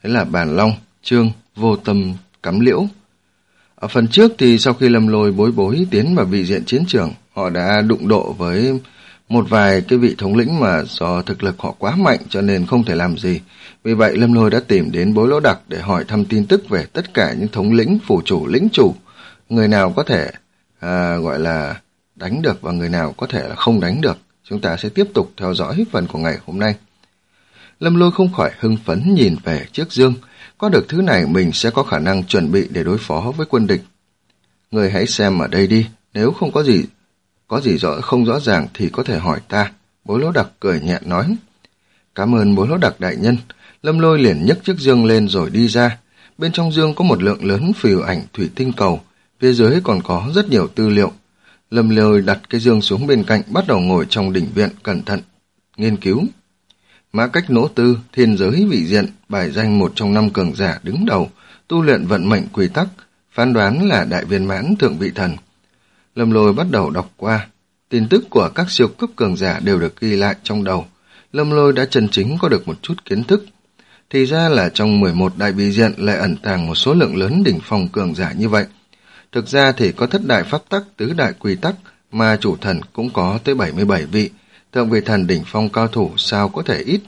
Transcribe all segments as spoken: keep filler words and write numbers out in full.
Thế là Bàn Long, Chương, Vô Tâm, Cắm Liễu. Ở phần trước thì sau khi Lâm Lôi bối bối tiến vào vị diện chiến trường, họ đã đụng độ với một vài cái vị thống lĩnh mà do thực lực họ quá mạnh cho nên không thể làm gì. Vì vậy Lâm Lôi đã tìm đến Bối Lỗ Đặc để hỏi thăm tin tức về tất cả những thống lĩnh, phủ chủ, lĩnh chủ. Người nào có thể à, gọi là đánh được và người nào có thể là không đánh được. Chúng ta sẽ tiếp tục theo dõi phần của ngày hôm nay. Lâm Lôi không khỏi hưng phấn nhìn về chiếc dương. Có được thứ này mình sẽ có khả năng chuẩn bị để đối phó với quân địch. Người hãy xem ở đây đi, nếu không có gì có gì rõ không rõ ràng thì có thể hỏi ta. Bối Lỗ Đặc cười nhẹ nói. Cảm ơn Bối Lỗ Đặc đại nhân. Lâm Lôi liền nhấc chiếc dương lên rồi đi ra. Bên trong dương có một lượng lớn phù ảnh thủy tinh cầu, phía dưới còn có rất nhiều tư liệu. Lâm Lôi đặt cái dương xuống bên cạnh, bắt đầu ngồi trong đỉnh viện cẩn thận nghiên cứu. Mã Cách Nỗ Tư, thiên giới vị diện, bài danh một trong năm cường giả đứng đầu, tu luyện vận mệnh quy tắc, phán đoán là đại viên mãn thượng vị thần. Lâm Lôi bắt đầu đọc qua, tin tức của các siêu cấp cường giả đều được ghi lại trong đầu. Lâm Lôi đã chân chính có được một chút kiến thức. Thì ra là trong mười một đại vị diện lại ẩn tàng một số lượng lớn đỉnh phong cường giả như vậy. Thực ra thì có thất đại pháp tắc, tứ đại quy tắc, mà chủ thần cũng có tới bảy mươi bảy vị, thượng vị thần đỉnh phong cao thủ sao có thể ít.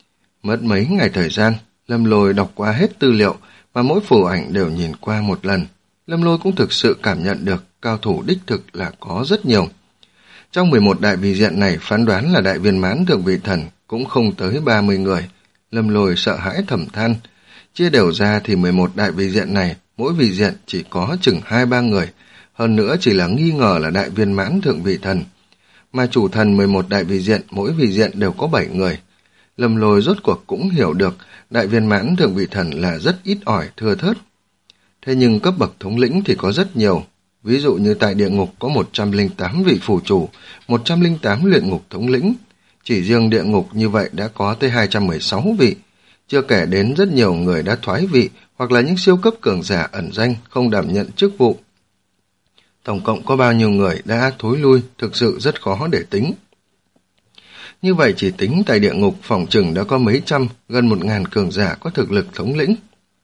Mất mấy ngày thời gian, Lâm Lôi đọc qua hết tư liệu, mà mỗi phù ảnh đều nhìn qua một lần. Lâm Lôi cũng thực sự cảm nhận được cao thủ đích thực là có rất nhiều. Trong mười một đại vị diện này, phán đoán là đại viên mãn thượng vị thần cũng không tới ba mươi người. Lâm Lôi sợ hãi thầm than. Chia đều ra thì mười một đại vị diện này, mỗi vị diện chỉ có chừng hai ba người, hơn nữa chỉ là nghi ngờ là đại viên mãn thượng vị thần. Mà chủ thần mười một đại vị diện, mỗi vị diện đều có bảy người. Lâm Lôi rốt cuộc cũng hiểu được đại viên mãn thượng vị thần là rất ít ỏi thưa thớt. Thế nhưng cấp bậc thống lĩnh thì có rất nhiều. Ví dụ như tại địa ngục có một trăm lẻ tám vị phủ chủ, một trăm lẻ tám luyện ngục thống lĩnh. Chỉ riêng địa ngục như vậy đã có tới hai trăm mười sáu vị. Chưa kể đến rất nhiều người đã thoái vị hoặc là những siêu cấp cường giả ẩn danh không đảm nhận chức vụ. Tổng cộng có bao nhiêu người đã thối lui thực sự rất khó để tính. Như vậy chỉ tính tại địa ngục phòng chừng đã có mấy trăm, gần một ngàn cường giả có thực lực thống lĩnh.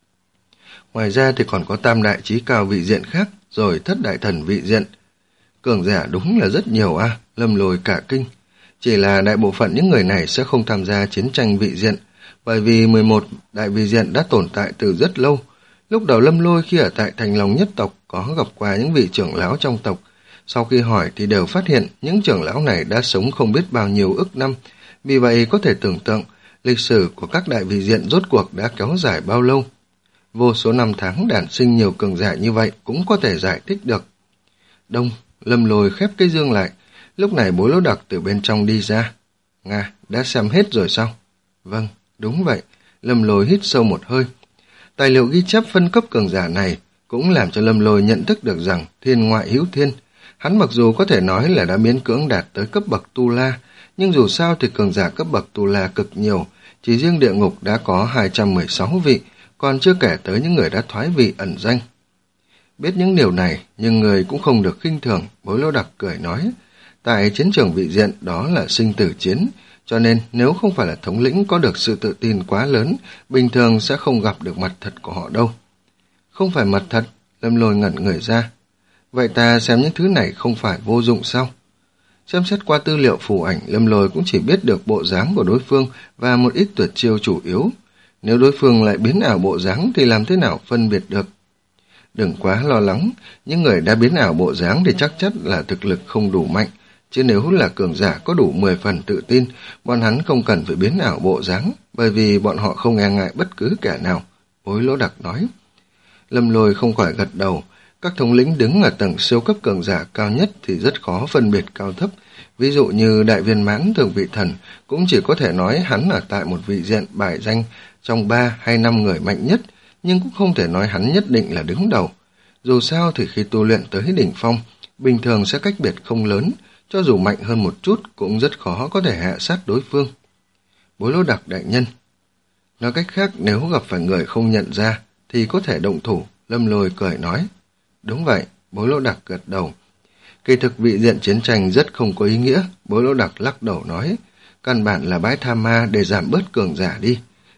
Ngoài ra thì còn có tam đại chí cao vị diện khác, rồi thất đại thần vị diện. Cường giả đúng là rất nhiều a. Lâm Lôi cả kinh. Chỉ là đại bộ phận những người này sẽ không tham gia chiến tranh vị diện, bởi vì mười một đại vị diện đã tồn tại từ rất lâu. Lúc đầu Lâm Lôi khi ở tại Thành Long nhất tộc có gặp qua những vị trưởng lão trong tộc. Sau khi hỏi thì đều phát hiện những trưởng lão này đã sống không biết bao nhiêu ức năm. Vì vậy có thể tưởng tượng lịch sử của các đại vị diện rốt cuộc đã kéo dài bao lâu. Vô số năm tháng đản sinh nhiều cường giả như vậy cũng có thể giải thích được. Đông, Lâm Lôi khép cái dương lại. Lúc này Bối Lỗ Đặc từ bên trong đi ra. Nga, đã xem hết rồi sao? Vâng, đúng vậy. Lâm Lôi hít sâu một hơi. Tài liệu ghi chép phân cấp cường giả này cũng làm cho Lâm Lôi nhận thức được rằng thiên ngoại hữu thiên. Hắn mặc dù có thể nói là đã miễn cưỡng đạt tới cấp bậc Tu La, nhưng dù sao thì cường giả cấp bậc Tu La cực nhiều. Chỉ riêng địa ngục đã có hai trăm mười sáu vị, còn chưa kể tới những người đã thoái vị ẩn danh. Biết những điều này, nhưng người cũng không được khinh thường. Bối Lỗ Đặc cười nói, tại chiến trường vị diện đó là sinh tử chiến, cho nên nếu không phải là thống lĩnh có được sự tự tin quá lớn, bình thường sẽ không gặp được mặt thật của họ đâu. Không phải mặt thật, Lâm Lôi ngẩn người ra. Vậy ta xem những thứ này không phải vô dụng sao? Xem xét qua tư liệu phù ảnh, Lâm Lôi cũng chỉ biết được bộ dáng của đối phương và một ít tuyệt chiêu chủ yếu. Nếu đối phương lại biến ảo bộ dáng thì làm thế nào phân biệt được? Đừng quá lo lắng, những người đã biến ảo bộ dáng thì chắc chắn là thực lực không đủ mạnh, chứ nếu là cường giả có đủ mười phần tự tin, bọn hắn không cần phải biến ảo bộ dáng, bởi vì bọn họ không e ngại bất cứ kẻ nào. Bối Lỗ Đặc nói. Lâm Lôi không khỏi gật đầu. Các thống lĩnh đứng ở tầng siêu cấp cường giả cao nhất thì rất khó phân biệt cao thấp. Ví dụ như đại viên mãn thượng vị thần cũng chỉ có thể nói hắn ở tại một vị diện bài danh trong ba hay năm người mạnh nhất, nhưng cũng không thể nói hắn nhất định là đứng đầu. Dù sao thì khi tu luyện tới đỉnh phong, bình thường sẽ cách biệt không lớn, cho dù mạnh hơn một chút cũng rất khó có thể hạ sát đối phương. Bối Lỗ Đặc đại nhân. Nói cách khác, nếu gặp phải người không nhận ra thì có thể động thủ. Lâm Lôi cười nói. Đúng vậy, Bối Lỗ Đặc gật đầu. Kỳ thực vị diện chiến tranh rất không có ý nghĩa. Bối Lỗ Đặc lắc đầu nói, căn bản là bãi tha ma để giảm bớt cường giả đi.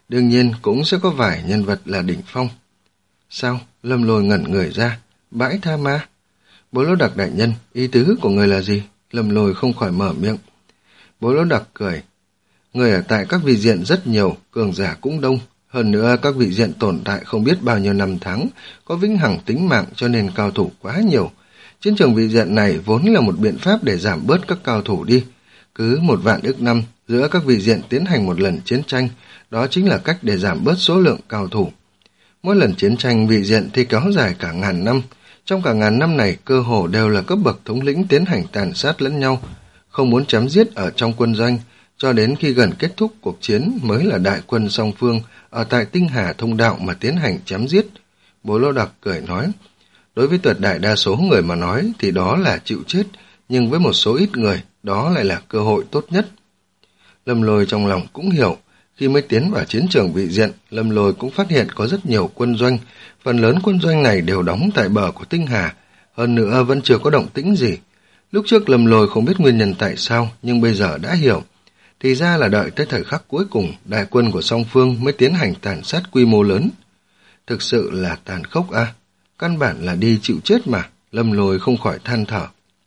đương nhiên cũng sẽ có vài nhân vật là đỉnh phong. Sao? Lâm Lôi ngẩn người ra. Bãi tha ma? Bố Lỗ Đặc đại nhân, ý tứ của người là gì? Lâm Lôi không khỏi mở miệng. Bố Lỗ Đặc cười. Người ở tại các vị diện rất nhiều, cường giả cũng đông. Hơn nữa các vị diện tồn tại không biết bao nhiêu năm tháng, có vĩnh hằng tính mạng cho nên cao thủ quá nhiều. Chiến trường vị diện này vốn là một biện pháp để giảm bớt các cao thủ đi. Cứ một vạn ức năm giữa các vị diện tiến hành một lần chiến tranh, đó chính là cách để giảm bớt số lượng cao thủ. Mỗi lần chiến tranh vị diện thì kéo dài cả ngàn năm. Trong cả ngàn năm này, cơ hồ đều là cấp bậc thống lĩnh tiến hành tàn sát lẫn nhau, không muốn chém giết ở trong quân doanh, cho đến khi gần kết thúc cuộc chiến mới là đại quân song phương ở tại Tinh Hà Thông Đạo mà tiến hành chém giết. Bố Lỗ Đặc cười nói, đối với tuyệt đại đa số người mà nói thì đó là chịu chết, nhưng với một số ít người, đó lại là cơ hội tốt nhất. Lâm Lôi trong lòng cũng hiểu, khi mới tiến vào chiến trường vị diện, Lâm Lôi cũng phát hiện có rất nhiều quân doanh, phần lớn quân doanh này đều đóng tại bờ của Tinh Hà, hơn nữa vẫn chưa có động tĩnh gì. Lúc trước Lâm Lôi không biết nguyên nhân tại sao, nhưng bây giờ đã hiểu. Thì ra là đợi tới thời khắc cuối cùng, đại quân của song phương mới tiến hành tàn sát quy mô lớn. Thực sự là tàn khốc à? Căn bản là đi chịu chết mà, Lâm Lôi không khỏi than thở.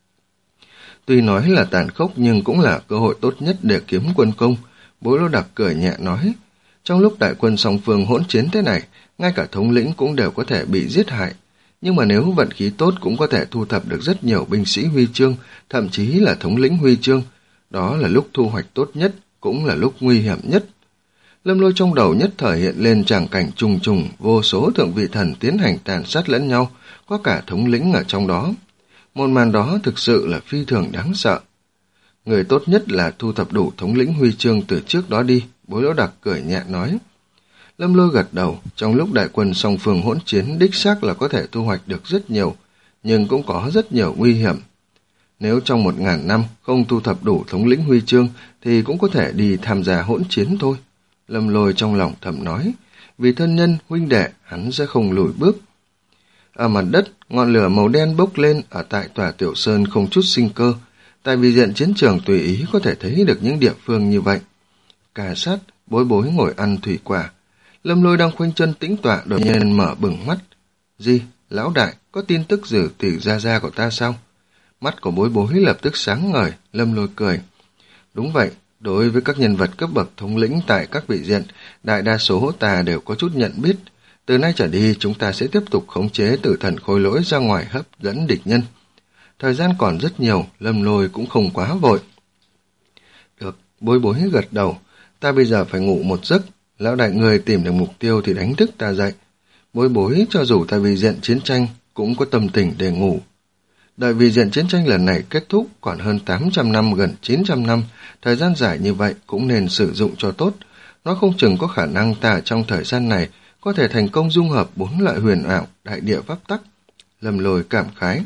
Tuy nói là tàn khốc nhưng cũng là cơ hội tốt nhất để kiếm quân công, Bố Lỗ Đặc cười nhẹ nói. Trong lúc đại quân song phương hỗn chiến thế này, ngay cả thống lĩnh cũng đều có thể bị giết hại. Nhưng mà nếu vận khí tốt cũng có thể thu thập được rất nhiều binh sĩ huy chương, thậm chí là thống lĩnh huy chương. Đó là lúc thu hoạch tốt nhất, cũng là lúc nguy hiểm nhất. Lâm Lôi trong đầu nhất thời hiện lên tràng cảnh trùng trùng, vô số thượng vị thần tiến hành tàn sát lẫn nhau, có cả thống lĩnh ở trong đó. Một màn đó thực sự là phi thường đáng sợ. Người tốt nhất là thu thập đủ thống lĩnh huy chương từ trước đó đi, Bố Lỗ Đặc cười nhẹ nói. Lâm Lôi gật đầu, trong lúc đại quân song phương hỗn chiến đích xác là có thể thu hoạch được rất nhiều, nhưng cũng có rất nhiều nguy hiểm. Nếu trong một ngàn năm không thu thập đủ thống lĩnh huy chương thì cũng có thể đi tham gia hỗn chiến thôi. Lâm Lôi trong lòng thầm nói, vì thân nhân, huynh đệ, hắn sẽ không lùi bước. Ở mặt đất, ngọn lửa màu đen bốc lên ở tại tòa Tiểu Sơn không chút sinh cơ, tại vì diện chiến trường tùy ý có thể thấy được những địa phương như vậy. Cà Sát, Bối Bối ngồi ăn thủy quả. Lâm Lôi đang khoanh chân tĩnh tọa đột nhiên mở bừng mắt. Gì, lão đại, có tin tức gì từ gia gia của ta sao? Mắt của Bối Bối lập tức sáng ngời, Lâm Lôi cười. Đúng vậy, đối với các nhân vật cấp bậc thống lĩnh tại các vị diện, đại đa số ta đều có chút nhận biết. Từ nay trở đi chúng ta sẽ tiếp tục khống chế tử thần khôi lỗi ra ngoài hấp dẫn địch nhân. Thời gian còn rất nhiều, Lâm Lôi cũng không quá vội. Được, Bối Bối gật đầu, ta bây giờ phải ngủ một giấc, lão đại người tìm được mục tiêu thì đánh thức ta dậy. Bối Bối cho dù tại vị diện chiến tranh cũng có tâm tình để ngủ. Đợi vị diện chiến tranh lần này kết thúc còn hơn tám trăm năm, gần chín trăm năm, thời gian dài như vậy cũng nên sử dụng cho tốt. Nó không chừng có khả năng ta trong thời gian này có thể thành công dung hợp bốn loại huyền ảo, đại địa pháp tắc. Lâm Lôi cảm khái.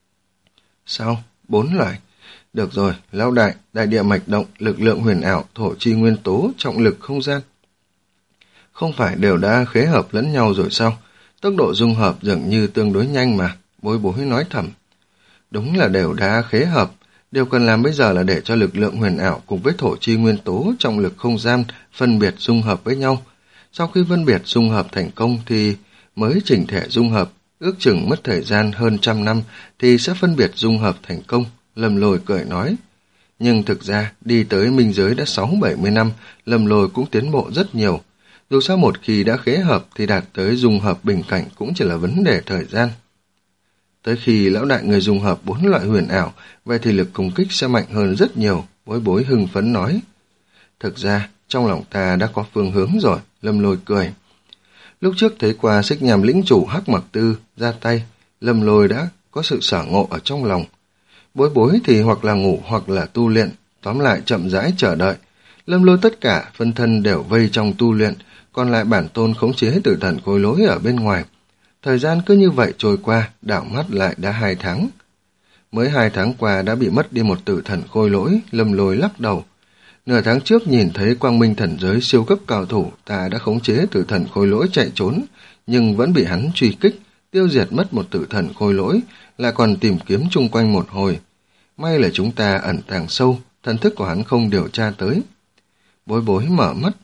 Sao? Bốn loại? Được rồi, lão đại, đại địa mạch động, lực lượng huyền ảo, thổ chi nguyên tố, trọng lực không gian. Không phải đều đã khế hợp lẫn nhau rồi sao? Tốc độ dung hợp dường như tương đối nhanh mà, Bối Bối nói thầm. Đúng là đều đã khế hợp, điều cần làm bây giờ là để cho lực lượng huyền ảo cùng với thổ chi nguyên tố trọng lực không gian phân biệt dung hợp với nhau. Sau khi phân biệt dung hợp thành công thì mới chỉnh thể dung hợp, ước chừng mất thời gian hơn trăm năm thì sẽ phân biệt dung hợp thành công, Lâm Lôi cười nói. Nhưng thực ra đi tới minh giới đã sáu bảy mươi năm, Lâm Lôi cũng tiến bộ rất nhiều. Dù sao một khi đã khế hợp thì đạt tới dung hợp bình cảnh cũng chỉ là vấn đề thời gian. Tới khi lão đại người dung hợp bốn loại huyền ảo, vậy thì lực công kích sẽ mạnh hơn rất nhiều, Bối Bối hưng phấn nói. Thực ra, trong lòng ta đã có phương hướng rồi, Lâm Lôi cười. Lúc trước thấy qua Xích Nhàm lĩnh chủ Hắc Mặc Tư ra tay, Lâm Lôi đã có sự sở ngộ ở trong lòng. Bối Bối thì hoặc là ngủ hoặc là tu luyện, tóm lại chậm rãi chờ đợi. Lâm Lôi tất cả phân thân đều vây trong tu luyện, còn lại bản tôn khống chế tử thần khối lỗi ở bên ngoài. Thời gian cứ như vậy trôi qua, đảo mắt lại đã hai tháng. Mới hai tháng qua đã bị mất đi một tử thần khôi lỗi, Lâm Lôi lắc đầu. Nửa tháng trước nhìn thấy quang minh thần giới siêu cấp cao thủ, ta đã khống chế tử thần khôi lỗi chạy trốn, nhưng vẫn bị hắn truy kích, tiêu diệt mất một tử thần khôi lỗi, lại còn tìm kiếm chung quanh một hồi. May là chúng ta ẩn tàng sâu, thần thức của hắn không điều tra tới. Bối Bối mở mắt.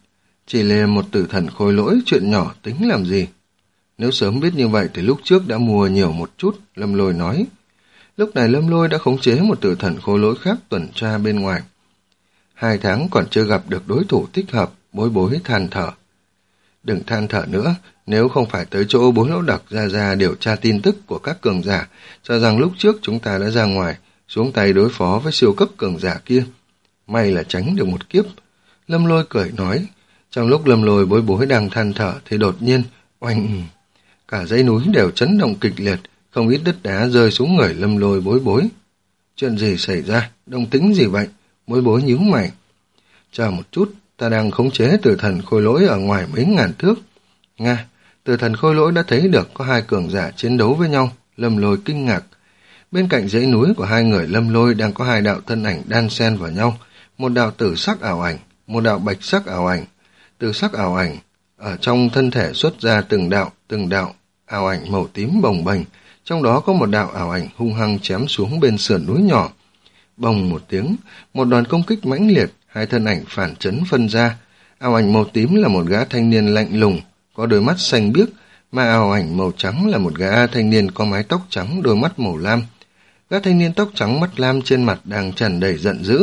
Chỉ là một tử thần khôi lỗi, chuyện nhỏ tính làm gì. Nếu sớm biết như vậy thì lúc trước đã mua nhiều một chút, Lâm Lôi nói. Lúc này Lâm Lôi đã khống chế một tử thần khôi lỗi khác tuần tra bên ngoài. Hai tháng còn chưa gặp được đối thủ thích hợp, Bối Bối than thở. Đừng than thở nữa, nếu không phải tới chỗ Bối Lão Đặc ra ra điều tra tin tức của các cường giả, cho rằng lúc trước chúng ta đã ra ngoài, xuống tay đối phó với siêu cấp cường giả kia. May là tránh được một kiếp. Lâm Lôi cười nói. Trong lúc Lâm Lôi Bối Bối đang than thở thì đột nhiên, oanh, cả dãy núi đều chấn động kịch liệt, không ít đất đá rơi xuống người Lâm Lôi Bối Bối. Chuyện gì xảy ra? Động tĩnh gì vậy? Bối Bối nhíu mày. Chờ một chút, ta đang khống chế tử thần khôi lỗi ở ngoài mấy ngàn thước. Nga, tử thần khôi lỗi đã thấy được có hai cường giả chiến đấu với nhau. Lâm Lôi kinh ngạc. Bên cạnh dãy núi của hai người Lâm Lôi đang có hai đạo thân ảnh đan xen vào nhau. Một đạo tử sắc ảo ảnh, một đạo bạch sắc ảo ảnh. Tử sắc ảo ảnh ở trong thân thể xuất ra từng đạo, từng đạo ảo ảnh màu tím bồng bềnh. Trong đó có một đạo ảo ảnh hung hăng chém xuống bên sườn núi nhỏ. Bồng một tiếng, một đoàn công kích mãnh liệt, hai thân ảnh phản chấn phân ra. Ảo ảnh màu tím là một gã thanh niên lạnh lùng, có đôi mắt xanh biếc, mà ảo ảnh màu trắng là một gã thanh niên có mái tóc trắng, đôi mắt màu lam. Gã thanh niên tóc trắng mắt lam trên mặt đang tràn đầy giận dữ.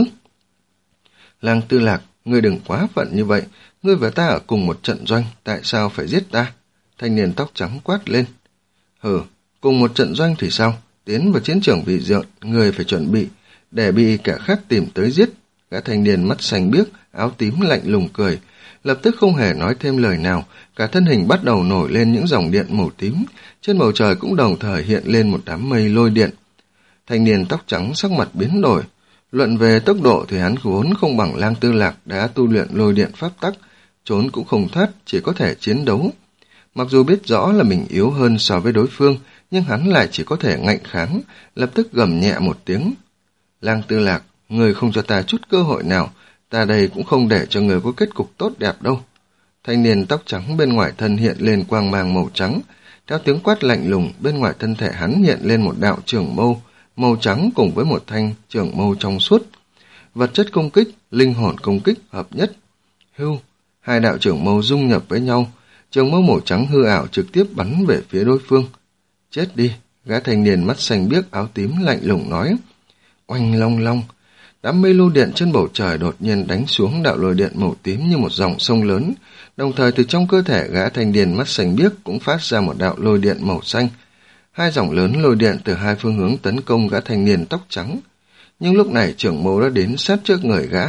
Lang Tư Lạc, ngươi đừng quá phận như vậy, ngươi và ta ở cùng một trận doanh, tại sao phải giết ta? Thanh niên tóc trắng quát lên. Hừ, cùng một trận doanh thì sao? Tiến vào chiến trường vị dượng, ngươi phải chuẩn bị, để bị kẻ khác tìm tới giết. Gã thanh niên mắt xanh biếc, áo tím lạnh lùng cười, lập tức không hề nói thêm lời nào, cả thân hình bắt đầu nổi lên những dòng điện màu tím, trên bầu trời cũng đồng thời hiện lên một đám mây lôi điện. Thanh niên tóc trắng sắc mặt biến đổi, luận về tốc độ thì hắn vốn không bằng Lang Tư Lạc đã tu luyện lôi điện pháp tắc, trốn cũng không thoát, chỉ có thể chiến đấu. Mặc dù biết rõ là mình yếu hơn so với đối phương, nhưng hắn lại chỉ có thể ngạnh kháng, lập tức gầm nhẹ một tiếng. Lang Tư Lạc, người không cho ta chút cơ hội nào, ta đây cũng không để cho người có kết cục tốt đẹp đâu. Thanh niên tóc trắng bên ngoài thân hiện lên quang mang màu trắng, theo tiếng quát lạnh lùng, bên ngoài thân thể hắn hiện lên một đạo trường mâu, màu trắng cùng với một thanh trường mâu trong suốt. Vật chất công kích, linh hồn công kích hợp nhất. Hưu, hai đạo trường mâu dung nhập với nhau, trường mâu màu trắng hư ảo trực tiếp bắn về phía đối phương. Chết đi, gã thanh niên mắt xanh biếc áo tím lạnh lùng nói. Oanh long long, đám mây lôi điện trên bầu trời đột nhiên đánh xuống đạo lôi điện màu tím như một dòng sông lớn, đồng thời từ trong cơ thể gã thanh niên mắt xanh biếc cũng phát ra một đạo lôi điện màu xanh. Hai dòng lớn lôi điện từ hai phương hướng tấn công gã thanh niên tóc trắng. Nhưng lúc này trưởng mâu đã đến sát trước người gã.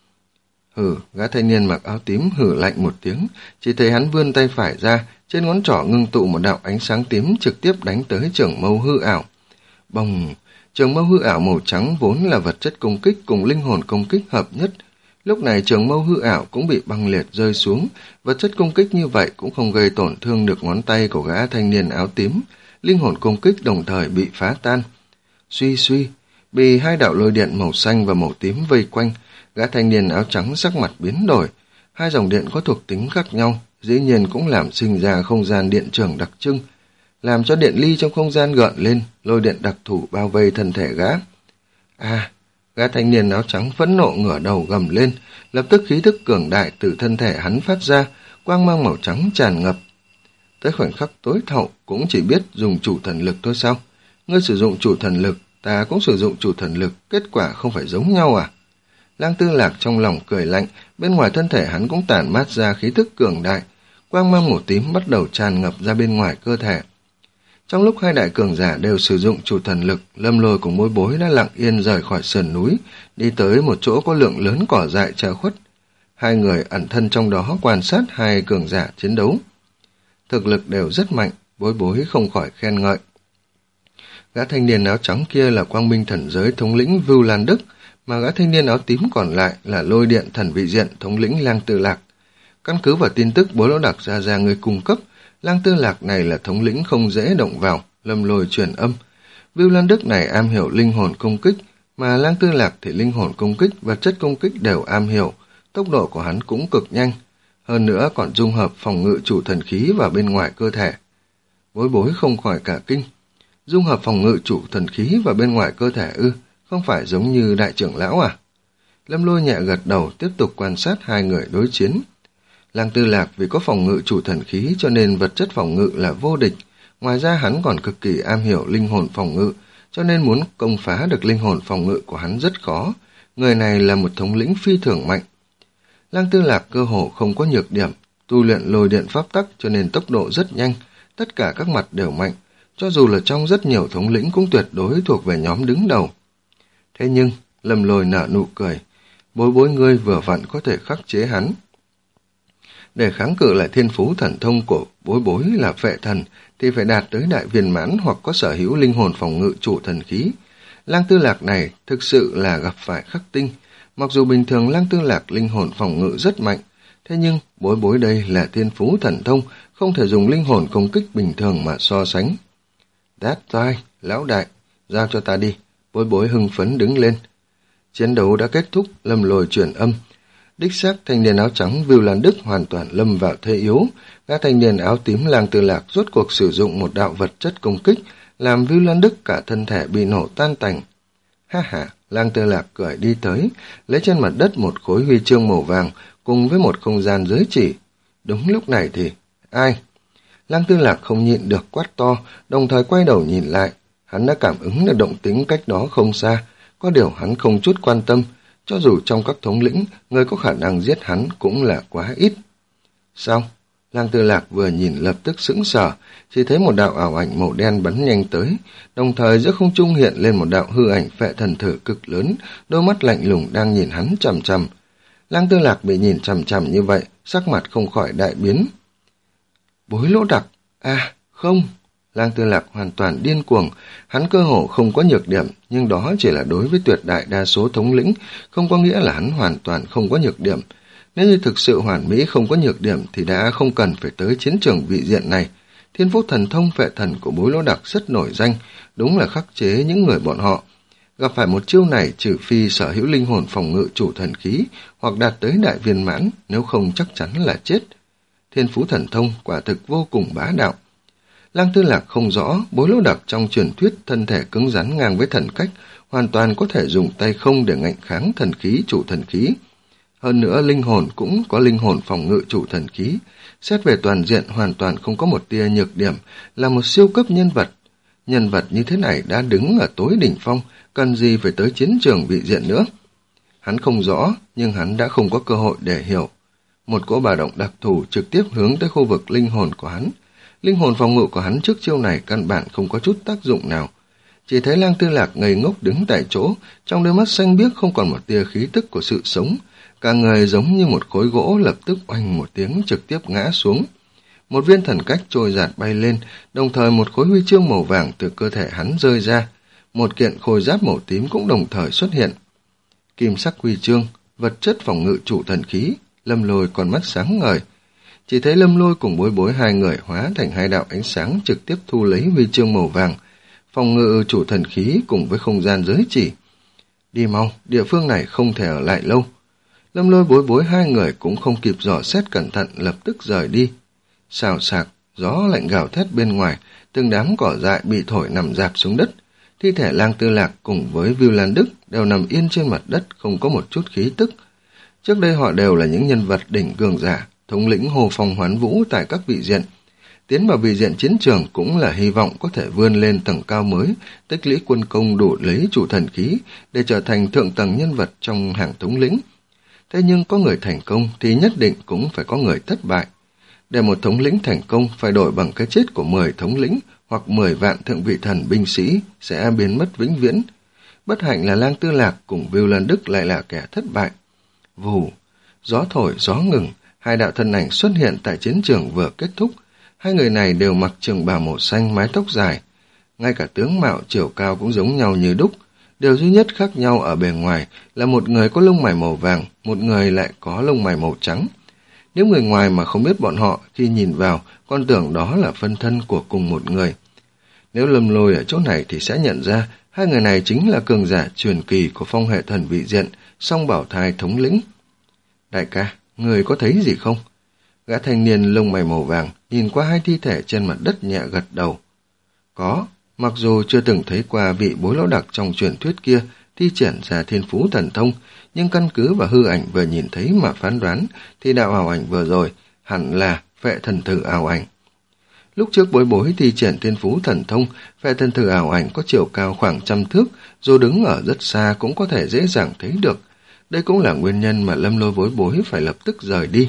Hừ, gã thanh niên mặc áo tím hừ lạnh một tiếng, chỉ thấy hắn vươn tay phải ra, trên ngón trỏ ngưng tụ một đạo ánh sáng tím trực tiếp đánh tới trưởng mâu hư ảo. Bồng, trường mâu hư ảo màu trắng vốn là vật chất công kích cùng linh hồn công kích hợp nhất. Lúc này trường mâu hư ảo cũng bị băng liệt rơi xuống, vật chất công kích như vậy cũng không gây tổn thương được ngón tay của gã thanh niên áo tím, linh hồn công kích đồng thời bị phá tan. Suy suy, bị hai đạo lôi điện màu xanh và màu tím vây quanh, gã thanh niên áo trắng sắc mặt biến đổi. Hai dòng điện có thuộc tính khác nhau, dĩ nhiên cũng làm sinh ra không gian điện trường đặc trưng, làm cho điện ly trong không gian gợn lên, lôi điện đặc thù bao vây thân thể gã. À, gã thanh niên áo trắng phẫn nộ ngửa đầu gầm lên, lập tức khí thức cường đại từ thân thể hắn phát ra, quang mang màu trắng tràn ngập. Tới khoảnh khắc tối hậu cũng chỉ biết dùng chủ thần lực thôi sao? Ngươi sử dụng chủ thần lực, ta cũng sử dụng chủ thần lực, kết quả không phải giống nhau à? Lang Tư Lạc trong lòng cười lạnh, bên ngoài thân thể hắn cũng tản mát ra khí thức cường đại, quang mang màu tím bắt đầu tràn ngập ra bên ngoài cơ thể. Trong lúc hai đại cường giả đều sử dụng chủ thần lực, Lâm Lôi cùng Bối Bối đã lặng yên rời khỏi sườn núi, đi tới một chỗ có lượng lớn cỏ dại che khuất. Hai người ẩn thân trong đó quan sát hai cường giả chiến đấu. Thực lực đều rất mạnh, Bối Bối không khỏi khen ngợi. Gã thanh niên áo trắng kia là Quang Minh Thần Giới thống lĩnh Vưu Lan Đức, mà gã thanh niên áo tím còn lại là Lôi Điện Thần Vị Diện thống lĩnh Lang Tư Lạc. Căn cứ vào tin tức Bối Lão Đặc ra ra người cung cấp, Lang Tư Lạc này là thống lĩnh không dễ động vào. Lâm Lôi truyền âm. Vưu Lan Đức này am hiểu linh hồn công kích, mà Lang Tư Lạc thì linh hồn công kích và chất công kích đều am hiểu, tốc độ của hắn cũng cực nhanh. Hơn nữa còn dung hợp phòng ngự chủ thần khí vào bên ngoài cơ thể. Bối Bối không khỏi cả kinh. Dung hợp phòng ngự chủ thần khí vào bên ngoài cơ thể ư, không phải giống như đại trưởng lão à? Lâm Lôi nhẹ gật đầu, tiếp tục quan sát hai người đối chiến. Lăng Tư Lạc vì có phòng ngự chủ thần khí cho nên vật chất phòng ngự là vô địch. Ngoài ra hắn còn cực kỳ am hiểu linh hồn phòng ngự, cho nên muốn công phá được linh hồn phòng ngự của hắn rất khó. Người này là một thống lĩnh phi thường mạnh. Lăng Tư Lạc cơ hồ không có nhược điểm, tu luyện lôi điện pháp tắc cho nên tốc độ rất nhanh, tất cả các mặt đều mạnh, cho dù là trong rất nhiều thống lĩnh cũng tuyệt đối thuộc về nhóm đứng đầu. Thế nhưng, Lâm Lôi nở nụ cười, Bối Bối ngươi vừa vặn có thể khắc chế hắn. Để kháng cự lại thiên phú thần thông của Bối Bối là phệ thần, thì phải đạt tới đại viên mãn hoặc có sở hữu linh hồn phòng ngự chủ thần khí. Lăng Tư Lạc này thực sự là gặp phải khắc tinh. Mặc dù bình thường Lăng Tư Lạc linh hồn phòng ngự rất mạnh, thế nhưng Bối Bối đây là thiên phú thần thông, không thể dùng linh hồn công kích bình thường mà so sánh. That's right, lão đại, giao cho ta đi. Bối Bối hưng phấn đứng lên. Chiến đấu đã kết thúc, Lâm Lôi chuyển âm. Đích xác thanh niên áo trắng Vưu Lan Đức hoàn toàn lâm vào thế yếu. Gã thanh niên áo tím Lăng Tư Lạc rốt cuộc sử dụng một đạo vật chất công kích, làm Vưu Lan Đức cả thân thể bị nổ tan tành. Ha ha, Lăng Tư Lạc cười đi tới, lấy trên mặt đất một khối huy chương màu vàng cùng với một không gian giới chỉ. Đúng lúc này thì, ai? Lăng Tư Lạc không nhịn được quát to, đồng thời quay đầu nhìn lại. Hắn đã cảm ứng được động tĩnh cách đó không xa, có điều hắn không chút quan tâm, cho dù trong các thống lĩnh, người có khả năng giết hắn cũng là quá ít. Sao? Lăng Tư Lạc vừa nhìn lập tức sững sờ, chỉ thấy một đạo ảo ảnh màu đen bắn nhanh tới, đồng thời giữa không trung hiện lên một đạo hư ảnh phệ thần thử cực lớn, đôi mắt lạnh lùng đang nhìn hắn chằm chằm. Lăng Tư Lạc bị nhìn chằm chằm như vậy, sắc mặt không khỏi đại biến. Bối Lỗ Đặc, à, không. Lăng Tư Lạc hoàn toàn điên cuồng, hắn cơ hồ không có nhược điểm, nhưng đó chỉ là đối với tuyệt đại đa số thống lĩnh, không có nghĩa là hắn hoàn toàn không có nhược điểm. Nếu như thực sự hoàn mỹ không có nhược điểm thì đã không cần phải tới chiến trường vị diện này. Thiên phú thần thông phệ thần của Bối Lỗ Đặc rất nổi danh, đúng là khắc chế những người bọn họ. Gặp phải một chiêu này trừ phi sở hữu linh hồn phòng ngự chủ thần khí hoặc đạt tới đại viên mãn, nếu không chắc chắn là chết. Thiên phú thần thông quả thực vô cùng bá đạo. Lăng Tư Lạc không rõ Bối Lỗ Đặc trong truyền thuyết thân thể cứng rắn ngang với thần cách, hoàn toàn có thể dùng tay không để ngạnh kháng thần khí chủ thần khí. Hơn nữa linh hồn cũng có linh hồn phòng ngự chủ thần khí, xét về toàn diện hoàn toàn không có một tia nhược điểm, là một siêu cấp nhân vật. Nhân vật như thế này đã đứng ở tối đỉnh phong, cần gì phải tới chiến trường vị diện nữa. Hắn không rõ, nhưng hắn đã không có cơ hội để hiểu. Một cỗ bà động đặc thù trực tiếp hướng tới khu vực linh hồn của hắn. Linh hồn phòng ngự của hắn trước chiêu này căn bản không có chút tác dụng nào. Chỉ thấy Lăng Tư Lạc ngây ngốc đứng tại chỗ, trong đôi mắt xanh biếc không còn một tia khí tức của sự sống. Cả người giống như một khối gỗ lập tức oanh một tiếng trực tiếp ngã xuống. Một viên thần cách trôi giạt bay lên, đồng thời một khối huy chương màu vàng từ cơ thể hắn rơi ra. Một kiện khôi giáp màu tím cũng đồng thời xuất hiện. Kim sắc huy chương, vật chất phòng ngự chủ thần khí, Lâm Lôi còn mắt sáng ngời. Chỉ thấy Lâm Lôi cùng Bối Bối hai người hóa thành hai đạo ánh sáng trực tiếp thu lấy huy chương màu vàng, phòng ngự chủ thần khí cùng với không gian giới chỉ. Đi mau, địa phương này không thể ở lại lâu. Lâm Lôi Bối Bối hai người cũng không kịp dò xét cẩn thận lập tức rời đi. Xào xạc, gió lạnh gào thét bên ngoài, từng đám cỏ dại bị thổi nằm rạp xuống đất. Thi thể Lăng Tư Lạc cùng với Vưu Lan Đức đều nằm yên trên mặt đất, không có một chút khí tức. Trước đây họ đều là những nhân vật đỉnh cường giả, thống lĩnh hồ phong hoán vũ tại các vị diện. Tiến vào vị diện chiến trường cũng là hy vọng có thể vươn lên tầng cao mới, tích lũy quân công đủ lấy chủ thần khí để trở thành thượng tầng nhân vật trong hàng thống lĩnh. Thế nhưng có người thành công thì nhất định cũng phải có người thất bại. Để một thống lĩnh thành công phải đổi bằng cái chết của mười thống lĩnh hoặc mười vạn thượng vị thần binh sĩ sẽ biến mất vĩnh viễn. Bất hạnh là Lăng Tư Lạc cùng Vưu Lan Đức lại là kẻ thất bại. Vù, gió thổi gió ngừng, hai đạo thân ảnh xuất hiện tại chiến trường vừa kết thúc. Hai người này đều mặc trường bào màu xanh, mái tóc dài. Ngay cả tướng mạo chiều cao cũng giống nhau như đúc. Điều duy nhất khác nhau ở bề ngoài là một người có lông mày màu vàng, một người lại có lông mày màu trắng. Nếu người ngoài mà không biết bọn họ, khi nhìn vào, còn tưởng đó là phân thân của cùng một người. Nếu Lâm Lôi ở chỗ này thì sẽ nhận ra hai người này chính là cường giả truyền kỳ của phong hệ thần vị diện, Song Bảo Thai thống lĩnh. Đại ca, người có thấy gì không? Gã thanh niên lông mày màu vàng nhìn qua hai thi thể trên mặt đất nhẹ gật đầu. Có, mặc dù chưa từng thấy qua vị Bối Lỗ Đặc trong truyền thuyết kia thi triển ra thiên phú thần thông, nhưng căn cứ và hư ảnh vừa nhìn thấy mà phán đoán thì đạo ảo ảnh vừa rồi hẳn là Phệ Thần Thử ảo ảnh. Lúc trước Bối Bối thi triển thiên phú thần thông, Phệ Thần Thử ảo ảnh có chiều cao khoảng trăm thước, dù đứng ở rất xa cũng có thể dễ dàng thấy được. Đây cũng là nguyên nhân mà Lâm Lôi Bối Bối phải lập tức rời đi.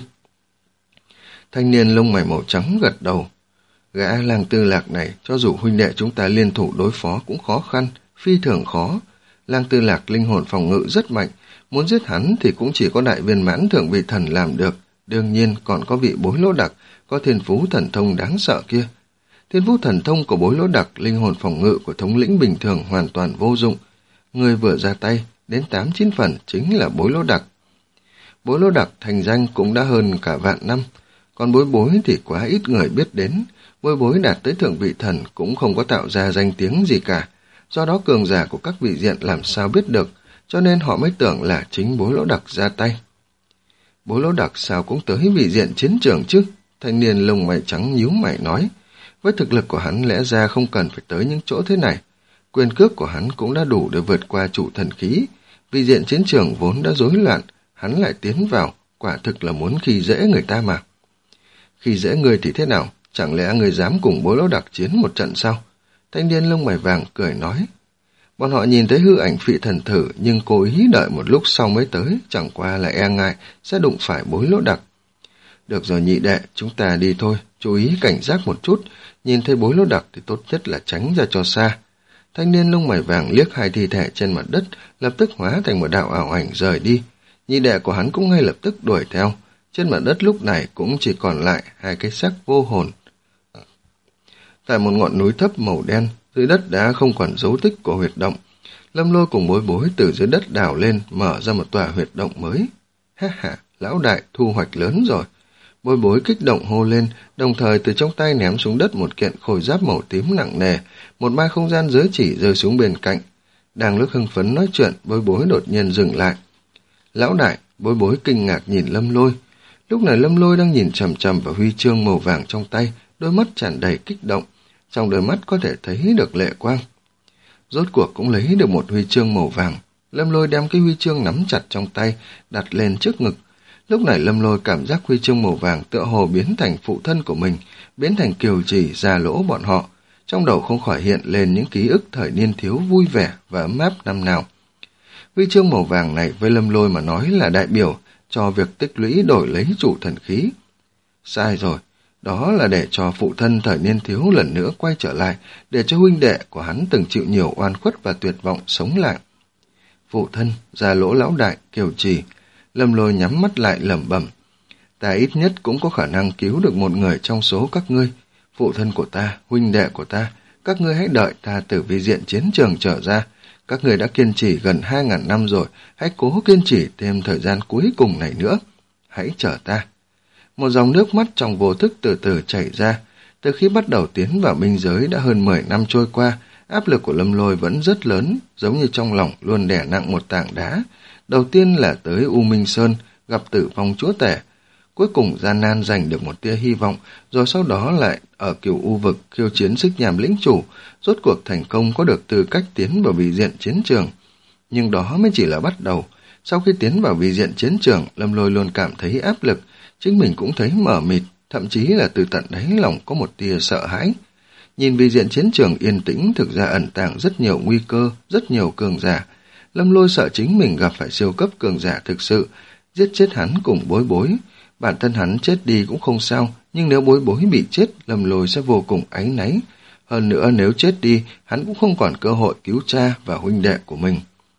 Thanh niên lông mày màu trắng gật đầu. Gã Lang Tư Lạc này, cho dù huynh đệ chúng ta liên thủ đối phó cũng khó khăn, phi thường khó. Lang Tư Lạc linh hồn phòng ngự rất mạnh, muốn giết hắn thì cũng chỉ có đại viên mãn thượng vị thần làm được. Đương nhiên còn có vị Bối Lỗ Đặc, có thiên phú thần thông đáng sợ kia. Thiên phú thần thông của Bối Lỗ Đặc, linh hồn phòng ngự của thống lĩnh bình thường hoàn toàn vô dụng. Người vừa ra tay, đến tám chín phần chính là Bối Lỗ Đặc. Bối Lỗ Đặc thành danh cũng đã hơn cả vạn năm, còn Bối Bối thì quá ít người biết đến. Bối Bối đạt tới thượng vị thần cũng không có tạo ra danh tiếng gì cả, do đó cường giả của các vị diện làm sao biết được, cho nên họ mới tưởng là chính Bối Lỗ Đặc ra tay. Bối Lỗ Đặc sao cũng tới vị diện chiến trường chứ? Thanh niên lông mày trắng nhíu mày nói. Với thực lực của hắn lẽ ra không cần phải tới những chỗ thế này. Quyền cước của hắn cũng đã đủ để vượt qua chủ thần khí. Vị diện chiến trường vốn đã rối loạn, hắn lại tiến vào, quả thực là muốn khi dễ người ta mà. Khi dễ người thì thế nào? Chẳng lẽ người dám cùng Bối Lỗ Đặc chiến một trận sao? Thanh niên lông mày vàng cười nói. Bọn họ nhìn thấy hư ảnh Phệ Thần Thử nhưng cố ý đợi một lúc sau mới tới, chẳng qua là e ngại sẽ đụng phải Bối Lỗ Đặc. Được rồi nhị đệ, chúng ta đi thôi, chú ý cảnh giác một chút, nhìn thấy Bối Lỗ Đặc thì tốt nhất là tránh ra cho xa. Thanh niên lông mày vàng liếc hai thi thể trên mặt đất, lập tức hóa thành một đạo ảo ảnh rời đi. Nhị đệ của hắn cũng ngay lập tức đuổi theo. Trên mặt đất lúc này cũng chỉ còn lại hai cái xác vô hồn. Tại một ngọn núi thấp màu đen, dưới đất đã không còn dấu tích của huyệt động. Lâm Lôi cùng Bối Bối từ dưới đất đào lên, mở ra một tòa huyệt động mới. Ha ha, lão đại thu hoạch lớn rồi. Bối Bối kích động hô lên, đồng thời từ trong tay ném xuống đất một kiện khôi giáp màu tím nặng nề, một mai không gian giới chỉ rơi xuống bên cạnh. Đang lúc hưng phấn nói chuyện, Bối Bối đột nhiên dừng lại. Lão đại, Bối Bối kinh ngạc nhìn Lâm Lôi. Lúc này Lâm Lôi đang nhìn chằm chằm vào huy chương màu vàng trong tay, đôi mắt tràn đầy kích động, trong đôi mắt có thể thấy được lệ quang. Rốt cuộc cũng lấy được một huy chương màu vàng. Lâm Lôi đem cái huy chương nắm chặt trong tay, đặt lên trước ngực. Lúc này Lâm Lôi cảm giác huy chương màu vàng tựa hồ biến thành phụ thân của mình, biến thành kiều trì già lỗ bọn họ. Trong đầu không khỏi hiện lên những ký ức thời niên thiếu vui vẻ và ấm áp năm nào. Huy chương màu vàng này với Lâm Lôi mà nói là đại biểu cho việc tích lũy đổi lấy chủ thần khí. Sai rồi, đó là để cho phụ thân thời niên thiếu lần nữa quay trở lại, để cho huynh đệ của hắn từng chịu nhiều oan khuất và tuyệt vọng sống lại. Phụ thân, già lỗ lão đại, kiều trì. Lâm Lôi nhắm mắt lại lẩm bẩm. Ta ít nhất cũng có khả năng cứu được một người trong số các ngươi. Phụ thân của ta, huynh đệ của ta, các ngươi hãy đợi ta từ vi diện chiến trường trở ra. Các ngươi đã kiên trì gần hai ngàn năm rồi, hãy cố kiên trì thêm thời gian cuối cùng này nữa. Hãy chờ ta. Một dòng nước mắt trong vô thức từ từ chảy ra. Từ khi bắt đầu tiến vào minh giới đã hơn mười năm trôi qua, áp lực của Lâm Lôi vẫn rất lớn, giống như trong lòng luôn đè nặng một tảng đá. Đầu tiên là tới U Minh Sơn, gặp tử vong chúa tể. Cuối cùng gian nan giành được một tia hy vọng, rồi sau đó lại ở Cửu U Vực khiêu chiến Xích Nhàm lĩnh chủ, rốt cuộc thành công có được tư cách tiến vào vị diện chiến trường. Nhưng đó mới chỉ là bắt đầu. Sau khi tiến vào vị diện chiến trường, Lâm Lôi luôn cảm thấy áp lực, chính mình cũng thấy mờ mịt, thậm chí là từ tận đáy lòng có một tia sợ hãi. Nhìn vị diện chiến trường yên tĩnh thực ra ẩn tàng rất nhiều nguy cơ, rất nhiều cường giả. Lâm Lôi sợ chính mình gặp phải siêu cấp cường giả thực sự, giết chết hắn cùng Bối Bối. Bản thân hắn chết đi cũng không sao, nhưng nếu Bối Bối bị chết, Lâm Lôi sẽ vô cùng áy náy. Hơn nữa nếu chết đi, hắn cũng không còn cơ hội cứu cha và huynh đệ của mình.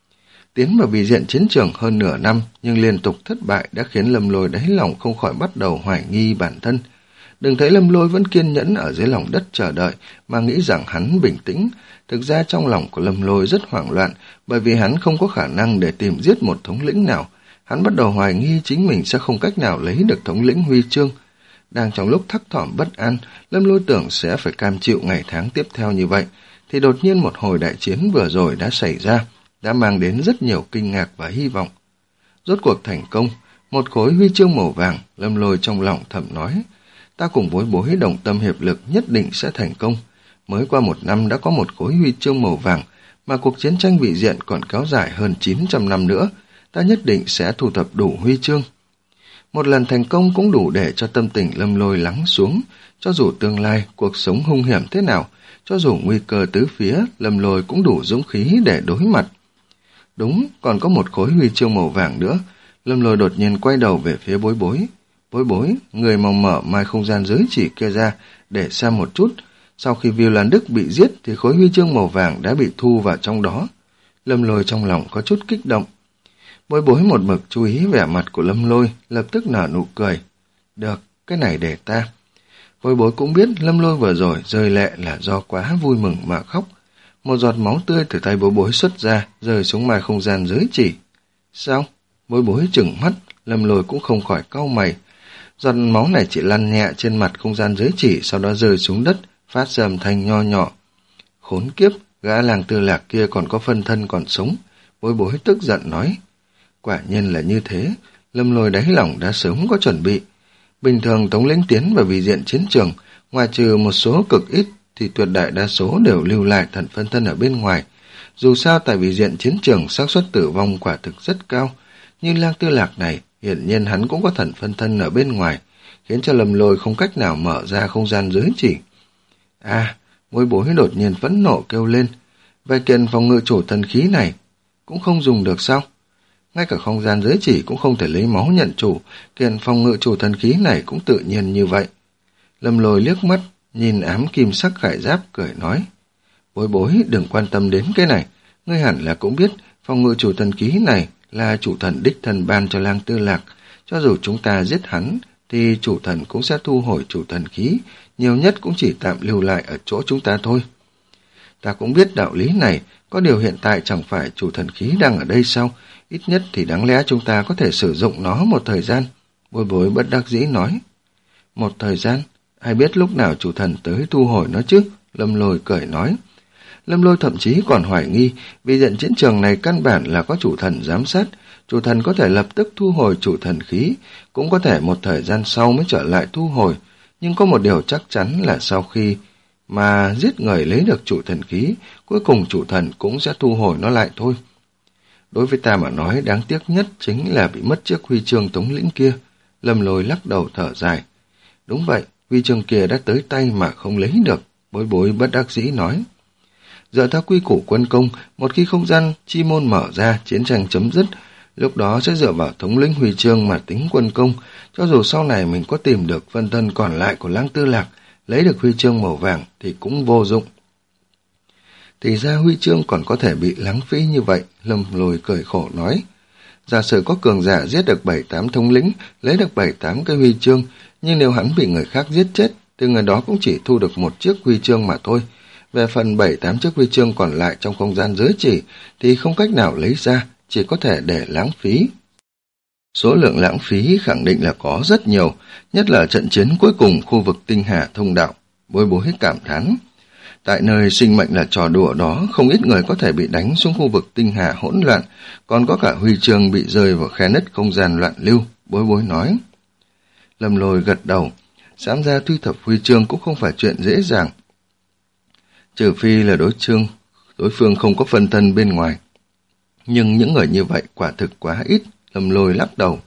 Tiến vào vị diện chiến trường hơn nửa năm, nhưng liên tục thất bại đã khiến Lâm Lôi đáy lòng không khỏi bắt đầu hoài nghi bản thân. Đừng thấy Lâm Lôi vẫn kiên nhẫn ở dưới lòng đất chờ đợi, mà nghĩ rằng hắn bình tĩnh. Thực ra trong lòng của Lâm Lôi rất hoảng loạn, bởi vì hắn không có khả năng để tìm giết một thống lĩnh nào. Hắn bắt đầu hoài nghi chính mình sẽ không cách nào lấy được thống lĩnh huy chương. Đang trong lúc thấp thỏm bất an, Lâm Lôi tưởng sẽ phải cam chịu ngày tháng tiếp theo như vậy, thì đột nhiên một hồi đại chiến vừa rồi đã xảy ra, đã mang đến rất nhiều kinh ngạc và hy vọng. Rốt cuộc thành công, một khối huy chương màu vàng, Lâm Lôi trong lòng thầm nói, ta cùng Bối Bối đồng tâm hiệp lực nhất định sẽ thành công. Mới qua một năm đã có một khối huy chương màu vàng, mà cuộc chiến tranh vị diện còn kéo dài hơn chín trăm năm nữa, ta nhất định sẽ thu thập đủ huy chương. Một lần thành công cũng đủ để cho tâm tình Lâm Lôi lắng xuống, cho dù tương lai cuộc sống hung hiểm thế nào, cho dù nguy cơ tứ phía, Lâm Lôi cũng đủ dũng khí để đối mặt. Đúng, còn có một khối huy chương màu vàng nữa. Lâm Lôi đột nhiên quay đầu về phía Bối Bối. Bối Bối, người màu mở mai không gian giới chỉ kia ra để xem một chút. Sau khi Viu Lan Đức bị giết thì khối huy chương màu vàng đã bị thu vào trong đó. Lâm Lôi trong lòng có chút kích động. Bối Bối một mực chú ý vẻ mặt của Lâm Lôi, lập tức nở nụ cười. Được, cái này để ta. Bối Bối cũng biết Lâm Lôi vừa rồi rơi lệ là do quá vui mừng mà khóc. Một giọt máu tươi từ tay Bối Bối xuất ra, rơi xuống mai không gian giới chỉ. Sao? Bối Bối chừng mắt, Lâm Lôi cũng không khỏi cau mày. Giọt máu này chỉ lăn nhẹ trên mặt không gian giới chỉ, sau đó rơi xuống đất, phát ra âm thanh nho nhỏ. Khốn kiếp, gã làng Tư Lạc kia còn có phân thân còn sống. Bối Bối tức giận nói. Quả nhiên là như thế, Lâm Lôi đáy lòng đã sớm có chuẩn bị. Bình thường Tống Lĩnh tiến vào vị diện chiến trường, ngoài trừ một số cực ít thì tuyệt đại đa số đều lưu lại thần phân thân ở bên ngoài. Dù sao tại vị diện chiến trường xác suất tử vong quả thực rất cao, như Lang Tư Lạc này, hiển nhiên hắn cũng có thần phân thân ở bên ngoài, khiến cho Lâm Lôi không cách nào mở ra không gian giới chỉ. À, Bối Bối đột nhiên phẫn nộ kêu lên, về kiện phòng ngự chủ thần khí này cũng không dùng được sao? Ngay cả không gian giới chỉ cũng không thể lấy máu nhận chủ, kiện phòng ngự chủ thần khí này cũng tự nhiên như vậy. Lâm Lôi liếc mắt, nhìn ám kim sắc khải giáp, cười nói. Bối Bối đừng quan tâm đến cái này, ngươi hẳn là cũng biết phòng ngự chủ thần khí này là chủ thần đích thần ban cho Lang Tư Lạc. Cho dù chúng ta giết hắn, thì chủ thần cũng sẽ thu hồi chủ thần khí, nhiều nhất cũng chỉ tạm lưu lại ở chỗ chúng ta thôi. Ta cũng biết đạo lý này, có điều hiện tại chẳng phải chủ thần khí đang ở đây sao? Ít nhất thì đáng lẽ chúng ta có thể sử dụng nó một thời gian. Bối Bối bất đắc dĩ nói. Một thời gian? Ai biết lúc nào chủ thần tới thu hồi nó chứ? Lâm Lôi cười nói. Lâm Lôi thậm chí còn hoài nghi, vì diện chiến trường này căn bản là có chủ thần giám sát, chủ thần có thể lập tức thu hồi chủ thần khí, cũng có thể một thời gian sau mới trở lại thu hồi, nhưng có một điều chắc chắn là sau khi mà giết người lấy được chủ thần khí, cuối cùng chủ thần cũng sẽ thu hồi nó lại thôi. Đối với ta mà nói, đáng tiếc nhất chính là bị mất chiếc huy chương Tống Lĩnh kia. Lâm Lôi lắc đầu thở dài. Đúng vậy, huy chương kia đã tới tay mà không lấy được, Bối Bối bất đắc dĩ nói. Dựa theo quy củ quân công, một khi không gian chi môn mở ra, chiến tranh chấm dứt, lúc đó sẽ dựa vào thống lĩnh huy chương mà tính quân công. Cho dù sau này mình có tìm được phân thân còn lại của Lang Tư Lạc, lấy được huy chương màu vàng thì cũng vô dụng. Thì ra huy chương còn có thể bị lãng phí như vậy, Lâm Lôi cười khổ nói. Giả sử có cường giả giết được bảy tám thống lĩnh, lấy được bảy tám cái huy chương, nhưng nếu hắn bị người khác giết chết, thì người đó cũng chỉ thu được một chiếc huy chương mà thôi. Về phần bảy tám chiếc huy chương còn lại trong không gian giới chỉ thì không cách nào lấy ra, chỉ có thể để lãng phí. Số lượng lãng phí khẳng định là có rất nhiều, nhất là trận chiến cuối cùng khu vực Tinh Hà thông đạo. Bối Bối cảm thán. Tại nơi sinh mệnh là trò đùa đó, không ít người có thể bị đánh xuống khu vực Tinh Hà hỗn loạn, còn có cả huy chương bị rơi vào khe nứt không gian loạn lưu, Bối Bối nói. Lâm Lôi gật đầu, xem ra thu thập huy chương cũng không phải chuyện dễ dàng. Trừ phi là đối chương, đối phương không có phân thân bên ngoài. Nhưng những người như vậy quả thực quá ít, Lâm Lôi lắc đầu.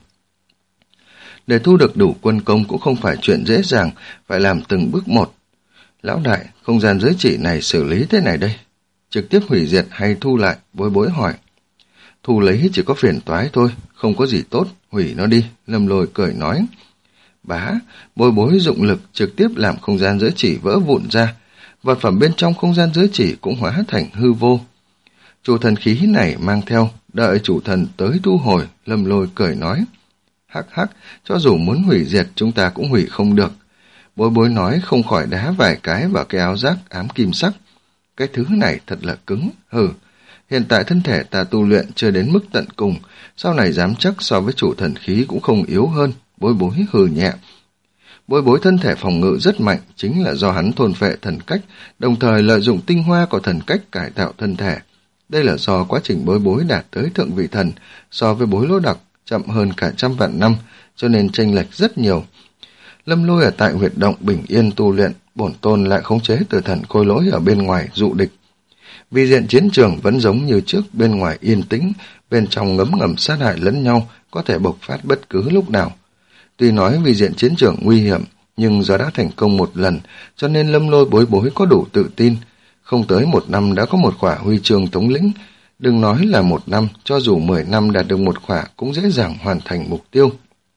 Để thu được đủ quân công cũng không phải chuyện dễ dàng, phải làm từng bước một. Lão đại, không gian giới chỉ này xử lý thế này đây? Trực tiếp hủy diệt hay thu lại? Bối Bối hỏi. Thu lấy chỉ có phiền toái thôi, không có gì tốt, hủy nó đi, Lâm Lôi cười nói. Bá, Bối Bối dụng lực trực tiếp làm không gian giới chỉ vỡ vụn ra, vật phẩm bên trong không gian giới chỉ cũng hóa thành hư vô. Chủ thần khí này mang theo, đợi chủ thần tới thu hồi, Lâm Lôi cười nói. Hắc hắc, cho dù muốn hủy diệt chúng ta cũng hủy không được. Bối Bối nói không khỏi đá vài cái vào cái áo giáp ám kim sắc. Cái thứ này thật là cứng, hừ. Hiện tại thân thể ta tu luyện chưa đến mức tận cùng, sau này dám chắc so với chủ thần khí cũng không yếu hơn, Bối Bối hừ nhẹ. Bối Bối thân thể phòng ngự rất mạnh, chính là do hắn thôn phệ thần cách, đồng thời lợi dụng tinh hoa của thần cách cải tạo thân thể. Đây là do quá trình Bối Bối đạt tới thượng vị thần, so với Bối Lỗ Đặc chậm hơn cả trăm vạn năm, cho nên chênh lệch rất nhiều. Lâm Lôi ở tại huyệt động bình yên tu luyện, bổn tôn lại khống chế từ thần khôi lỗi ở bên ngoài dụ địch. Vì diện chiến trường vẫn giống như trước, bên ngoài yên tĩnh, bên trong ngấm ngầm sát hại lẫn nhau, có thể bộc phát bất cứ lúc nào. Tuy nói vì diện chiến trường nguy hiểm, nhưng do đã thành công một lần, cho nên Lâm Lôi Bối Bối có đủ tự tin. Không tới một năm đã có một khỏa huy chương thống lĩnh. Đừng nói là một năm, cho dù mười năm đạt được một khỏa cũng dễ dàng hoàn thành mục tiêu.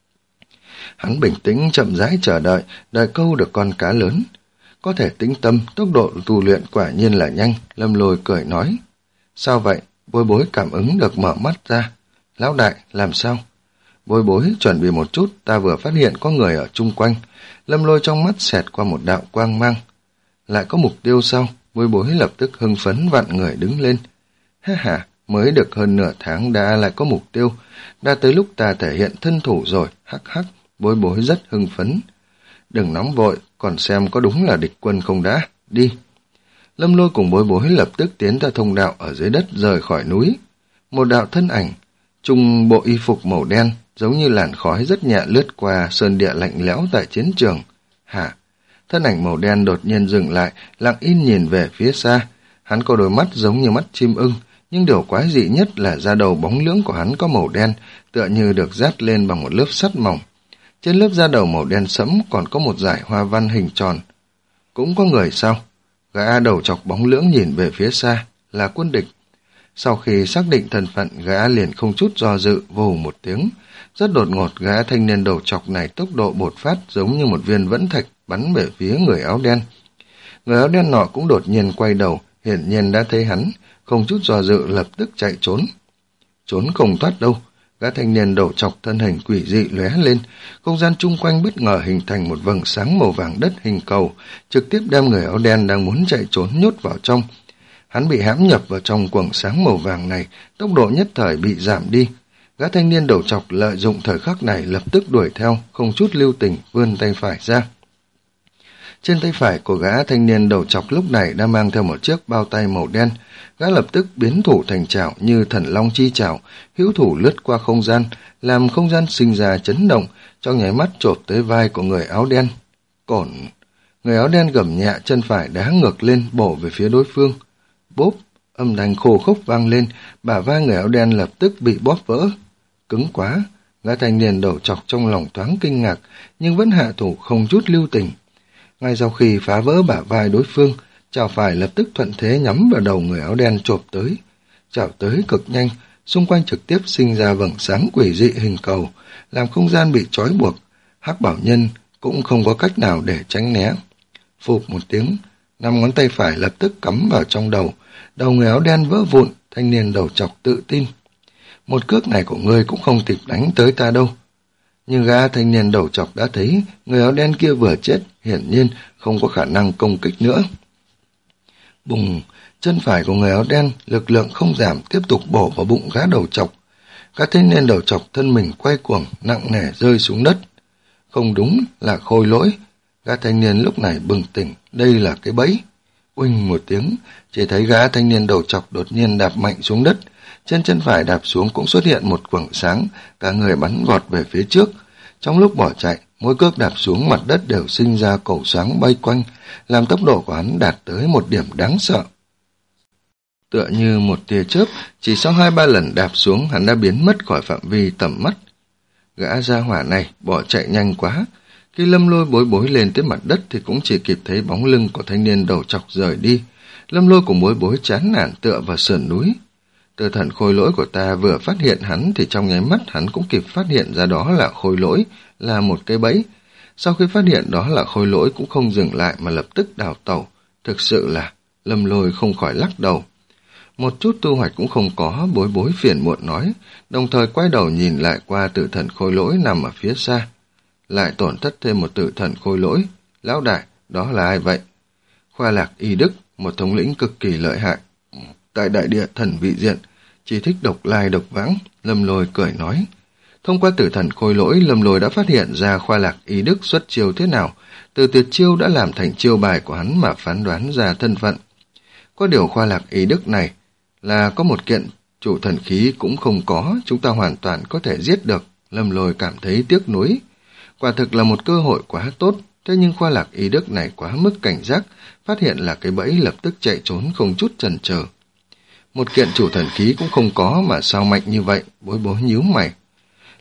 Hắn bình tĩnh chậm rãi chờ đợi, đợi câu được con cá lớn. Có thể tĩnh tâm, tốc độ tu luyện quả nhiên là nhanh, Lâm Lôi cười nói. Sao vậy? Bối Bối cảm ứng được mở mắt ra. Lão đại, làm sao? Bối Bối chuẩn bị một chút, ta vừa phát hiện có người ở chung quanh. Lâm Lôi trong mắt xẹt qua một đạo quang mang. Lại có mục tiêu sao? Bối Bối lập tức hưng phấn vặn người đứng lên. Ha ha, mới được hơn nửa tháng đã lại có mục tiêu. Đã tới lúc ta thể hiện thân thủ rồi, hắc hắc. Bối Bối rất hưng phấn. Đừng nóng vội, còn xem có đúng là địch quân không đã. Đi. Lâm Lôi cùng Bối Bối lập tức tiến ra thông đạo ở dưới đất rời khỏi núi. Một đạo thân ảnh, trung bộ y phục màu đen, giống như làn khói rất nhẹ lướt qua sơn địa lạnh lẽo tại chiến trường. Hả? Thân ảnh màu đen đột nhiên dừng lại, lặng im nhìn về phía xa. Hắn có đôi mắt giống như mắt chim ưng, nhưng điều quái dị nhất là da đầu bóng lưỡng của hắn có màu đen, tựa như được dát lên bằng một lớp sắt mỏng. Trên lớp da đầu màu đen sẫm còn có một dải hoa văn hình tròn. Cũng có người sao? Gã đầu chọc bóng lưỡng nhìn về phía xa, là quân địch. Sau khi xác định thân phận, gã liền không chút do dự, vù một tiếng. Rất đột ngột, gã thanh niên đầu chọc này tốc độ bột phát giống như một viên vẫn thạch bắn về phía người áo đen. Người áo đen nọ cũng đột nhiên quay đầu, hiển nhiên đã thấy hắn, không chút do dự lập tức chạy trốn. Trốn không thoát đâu. Gã thanh niên đầu chọc thân hình quỷ dị lóe lên, không gian chung quanh bất ngờ hình thành một vầng sáng màu vàng đất hình cầu, trực tiếp đem người áo đen đang muốn chạy trốn nhốt vào trong. Hắn bị hãm nhập vào trong quầng sáng màu vàng này, tốc độ nhất thời bị giảm đi. Gã thanh niên đầu chọc lợi dụng thời khắc này lập tức đuổi theo, không chút lưu tình vươn tay phải ra. Trên tay phải của gã thanh niên đầu chọc lúc này đã mang theo một chiếc bao tay màu đen. Gã lập tức biến thủ thành chảo như thần long chi chảo, hữu thủ lướt qua không gian, làm không gian sinh ra chấn động, trong nháy mắt chộp tới vai của người áo đen. Cổn! Người áo đen gầm nhẹ, chân phải đá ngược lên bổ về phía đối phương. Bốp! Âm thanh khô khốc vang lên, bả vai người áo đen lập tức bị bóp vỡ. Cứng quá! Gã thanh niên đầu chọc trong lòng thoáng kinh ngạc, nhưng vẫn hạ thủ không chút lưu tình. Ngay sau khi phá vỡ bả vai đối phương, chảo phải lập tức thuận thế nhắm vào đầu người áo đen chộp tới. Chảo tới cực nhanh, xung quanh trực tiếp sinh ra vầng sáng quỷ dị hình cầu, làm không gian bị trói buộc. Hắc Bảo Nhân cũng không có cách nào để tránh né. Phụp một tiếng, năm ngón tay phải lập tức cắm vào trong đầu, đầu người áo đen vỡ vụn, thanh niên đầu chọc tự tin. Một cước này của ngươi cũng không kịp đánh tới ta đâu. Nhưng gã thanh niên đầu chọc đã thấy người áo đen kia vừa chết, hiển nhiên không có khả năng công kích nữa. Bùng, chân phải của người áo đen lực lượng không giảm tiếp tục bổ vào bụng gã đầu chọc. Gã thanh niên đầu chọc thân mình quay cuồng, nặng nề rơi xuống đất. Không đúng, là Khôi Lỗi. Gã thanh niên lúc này bừng tỉnh, đây là cái bẫy. Uỳnh một tiếng, chỉ thấy gã thanh niên đầu chọc đột nhiên đạp mạnh xuống đất. Trên chân phải đạp xuống cũng xuất hiện một quầng sáng, cả người bắn vọt về phía trước. Trong lúc bỏ chạy, mỗi cước đạp xuống mặt đất đều sinh ra cầu sáng bay quanh, làm tốc độ của hắn đạt tới một điểm đáng sợ. Tựa như một tia chớp, chỉ sau hai ba lần đạp xuống hắn đã biến mất khỏi phạm vi tầm mắt. Gã gia hỏa này bỏ chạy nhanh quá. Khi Lâm Lôi Bối Bối lên tới mặt đất thì cũng chỉ kịp thấy bóng lưng của thanh niên đầu chọc rời đi. Lâm Lôi cùng Bối Bối chán nản tựa vào sườn núi. Từ thần Khôi Lỗi của ta vừa phát hiện hắn thì trong nháy mắt hắn cũng kịp phát hiện ra đó là Khôi Lỗi, là một cái bẫy. Sau khi phát hiện đó là Khôi Lỗi cũng không dừng lại mà lập tức đào tẩu. Thực sự là Lâm Lôi không khỏi lắc đầu. Một chút tu hoạch cũng không có, Bối Bối phiền muộn nói, đồng thời quay đầu nhìn lại qua tử thần Khôi Lỗi nằm ở phía xa. Lại tổn thất thêm một tử thần Khôi Lỗi. Lão đại, đó là ai vậy? Khoa Lạc Y Đức, một thống lĩnh cực kỳ lợi hại. Tại đại địa thần vị diện, chỉ thích độc lai độc vãng, Lâm Lôi cười nói. Thông qua tử thần Khôi Lỗi, Lâm Lôi đã phát hiện ra Khoa Lạc Y Đức xuất chiêu thế nào, từ tuyệt chiêu đã làm thành chiêu bài của hắn mà phán đoán ra thân phận. Có điều Khoa Lạc Y Đức này là có một kiện chủ thần khí cũng không có, chúng ta hoàn toàn có thể giết được. Lâm Lôi cảm thấy tiếc nuối. Quả thực là một cơ hội quá tốt, thế nhưng Khoa Lạc Y Đức này quá mức cảnh giác, phát hiện là cái bẫy lập tức chạy trốn không chút chần chờ. Một kiện chủ thần khí cũng không có mà sao mạnh như vậy, Bối Bối nhíu mày.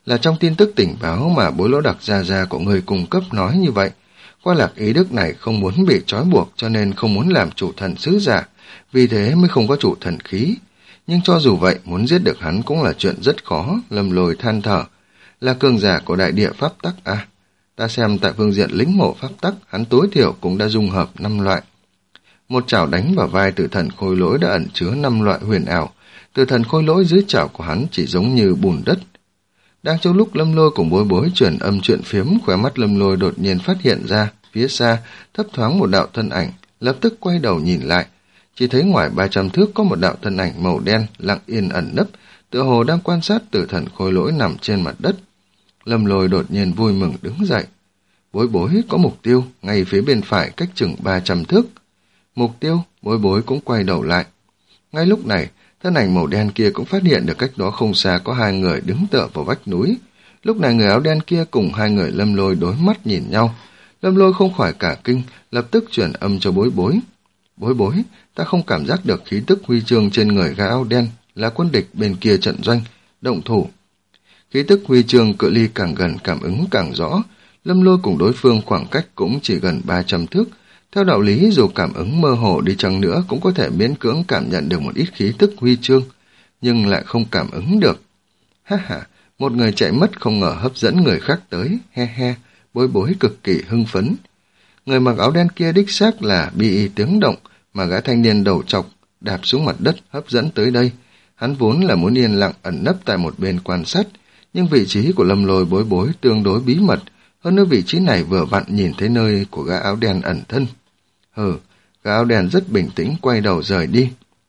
Là trong tin tức tình báo mà Bối Lỗ Đặc gia gia của người cung cấp nói như vậy. Qua Lạc Ý Đức này không muốn bị trói buộc cho nên không muốn làm chủ thần sứ giả, vì thế mới không có chủ thần khí. Nhưng cho dù vậy, muốn giết được hắn cũng là chuyện rất khó, Lâm Lôi than thở. Là cường giả của đại địa pháp tắc à? Ta xem tại phương diện lĩnh ngộ pháp tắc, hắn tối thiểu cũng đã dung hợp năm loại. Một chảo đánh vào vai tử thần khôi lỗi đã ẩn chứa năm loại huyền ảo. Tử thần khôi lỗi dưới chảo của hắn chỉ giống như bùn đất. Đang trong lúc Lâm Lôi cùng Bối Bối chuyển âm chuyện phiếm, khóe mắt Lâm Lôi đột nhiên phát hiện ra, phía xa, thấp thoáng một đạo thân ảnh, lập tức quay đầu nhìn lại. Chỉ thấy ngoài ba trăm thước có một đạo thân ảnh màu đen, lặng yên ẩn nấp, tựa hồ đang quan sát tử thần khôi lỗi nằm trên mặt đất. Lâm Lôi đột nhiên vui mừng đứng dậy. Bối Bối có mục tiêu, ngay phía bên phải cách chừng ba trăm thước. Mục tiêu, Bối Bối cũng quay đầu lại. Ngay lúc này, thân ảnh màu đen kia cũng phát hiện được cách đó không xa có hai người đứng tựa vào vách núi. Lúc này người áo đen kia cùng hai người Lâm Lôi đối mắt nhìn nhau. Lâm Lôi không khỏi cả kinh, lập tức chuyển âm cho Bối Bối. Bối Bối, ta không cảm giác được khí tức huy chương trên người gã áo đen, là quân địch bên kia trận doanh, động thủ. Khí tức huy chương cự ly càng gần cảm ứng càng rõ, Lâm Lôi cùng đối phương khoảng cách cũng chỉ gần ba trăm thước. Theo đạo lý dù cảm ứng mơ hồ đi chăng nữa cũng có thể miễn cưỡng cảm nhận được một ít khí tức huy chương, nhưng lại không cảm ứng được. Ha ha, một người chạy mất không ngờ hấp dẫn người khác tới, he he, Bối Bối cực kỳ hưng phấn. Người mặc áo đen kia đích xác là bị tiếng động mà gã thanh niên đầu trọc đạp xuống mặt đất hấp dẫn tới đây. Hắn vốn là muốn yên lặng ẩn nấp tại một bên quan sát, nhưng vị trí của Lâm Lôi Bối Bối tương đối bí mật, hơn nữa vị trí này vừa vặn nhìn thấy nơi của gã áo đen ẩn thân. Hừ, gã áo đen rất bình tĩnh quay đầu rời đi.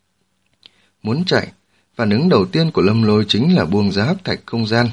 Muốn chạy, phản ứng đầu tiên của Lâm Lôi chính là buông ra hắc thạch không gian.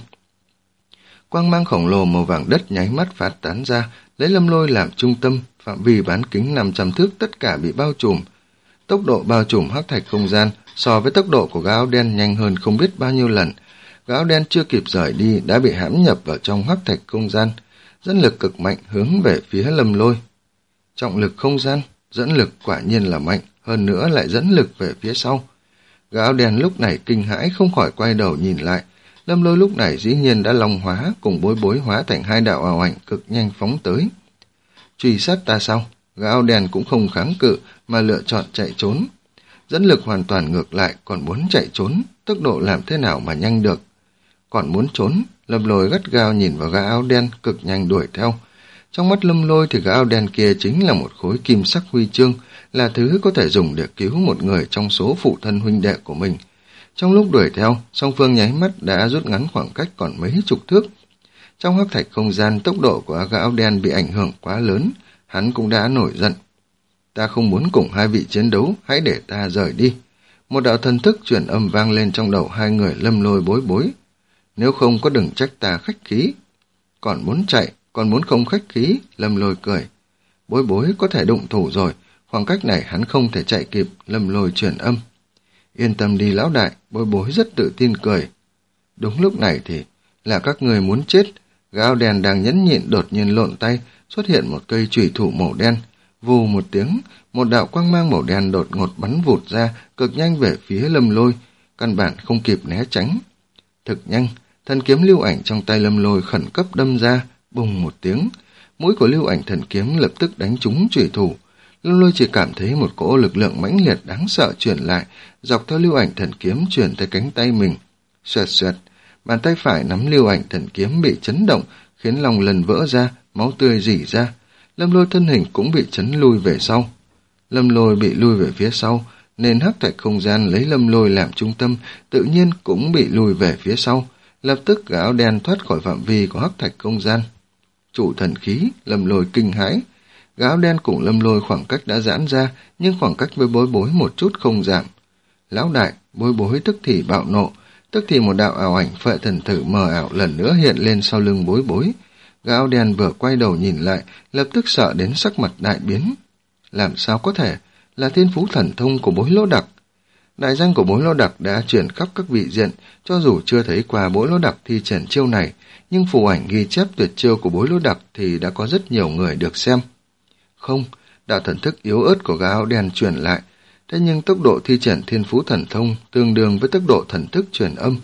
Quang mang khổng lồ màu vàng đất nháy mắt phát tán ra, lấy Lâm Lôi làm trung tâm, phạm vi bán kính năm trăm thước tất cả bị bao trùm. Tốc độ bao trùm hắc thạch không gian so với tốc độ của gã áo đen nhanh hơn không biết bao nhiêu lần. Gã áo đen chưa kịp rời đi đã bị hãm nhập vào trong hắc thạch không gian, dẫn lực cực mạnh hướng về phía Lâm Lôi. Trọng lực không gian, dẫn lực quả nhiên là mạnh, hơn nữa lại dẫn lực về phía sau. Gã áo đen lúc này kinh hãi không khỏi quay đầu nhìn lại. Lâm Lôi lúc này dĩ nhiên đã long hóa, cùng Bối Bối hóa thành hai đạo ảo ảnh cực nhanh phóng tới. Truy sát ta sao? Gã áo đen cũng không kháng cự mà lựa chọn chạy trốn. Dẫn lực hoàn toàn ngược lại, còn muốn chạy trốn, tốc độ làm thế nào mà nhanh được. Còn muốn trốn, Lâm Lôi gắt gao nhìn vào gã áo đen cực nhanh đuổi theo. Trong mắt Lâm Lôi thì gã áo đen kia chính là một khối kim sắc huy chương, là thứ có thể dùng để cứu một người trong số phụ thân huynh đệ của mình. Trong lúc đuổi theo, song phương nháy mắt đã rút ngắn khoảng cách còn mấy chục thước. Trong hắc thạch không gian, tốc độ của gã áo đen bị ảnh hưởng quá lớn, hắn cũng đã nổi giận. Ta không muốn cùng hai vị chiến đấu, hãy để ta rời đi. Một đạo thần thức truyền âm vang lên trong đầu hai người Lâm Lôi Bối Bối. Nếu không có đừng trách ta khách khí. Còn muốn chạy, còn muốn không khách khí, Lâm Lôi cười. Bối Bối có thể đụng thủ rồi, khoảng cách này hắn không thể chạy kịp, Lâm Lôi truyền âm. Yên tâm đi lão đại, Bối Bối rất tự tin cười. Đúng lúc này thì là các người muốn chết. Gã áo đen đang nhẫn nhịn đột nhiên lộn tay, xuất hiện một cây chủy thủ màu đen. Vù một tiếng, một đạo quang mang màu đen đột ngột bắn vụt ra, cực nhanh về phía Lâm Lôi, căn bản không kịp né tránh. Thực nhanh, thần kiếm lưu ảnh trong tay Lâm Lôi khẩn cấp đâm ra, bùng một tiếng, mũi của lưu ảnh thần kiếm lập tức đánh trúng chủy thủ. Lâm Lôi chỉ cảm thấy một cỗ lực lượng mãnh liệt đáng sợ truyền lại, dọc theo lưu ảnh thần kiếm truyền tới cánh tay mình. Xoẹt xoẹt, bàn tay phải nắm lưu ảnh thần kiếm bị chấn động, khiến lòng lần vỡ ra, máu tươi rỉ ra. Lâm Lôi thân hình cũng bị chấn lui về sau. Lâm Lôi bị lui về phía sau, nên hắc thạch không gian lấy Lâm Lôi làm trung tâm, tự nhiên cũng bị lùi về phía sau. Lập tức gã áo đen thoát khỏi phạm vi của hắc thạch không gian. Chủ thần khí, Lâm Lôi kinh hãi. Gã áo đen cùng Lâm Lôi khoảng cách đã giãn ra, nhưng khoảng cách với Bối Bối một chút không giảm. Lão đại, Bối Bối tức thì bạo nộ, tức thì một đạo ảo ảnh phệ thần thử mờ ảo lần nữa hiện lên sau lưng Bối Bối. Gã áo đen vừa quay đầu nhìn lại, lập tức sợ đến sắc mặt đại biến. Làm sao có thể, là thiên phú thần thông của Bối Lỗ Đặc. Đại danh của Bối Lỗ Đặc đã truyền khắp các vị diện, cho dù chưa thấy qua Bối Lỗ Đặc thi triển chiêu này, nhưng phù ảnh ghi chép tuyệt chiêu của Bối Lỗ Đặc thì đã có rất nhiều người được xem. Không, đạo thần thức yếu ớt của gã áo đen truyền lại, thế nhưng tốc độ thi triển thiên phú thần thông tương đương với tốc độ thần thức truyền âm,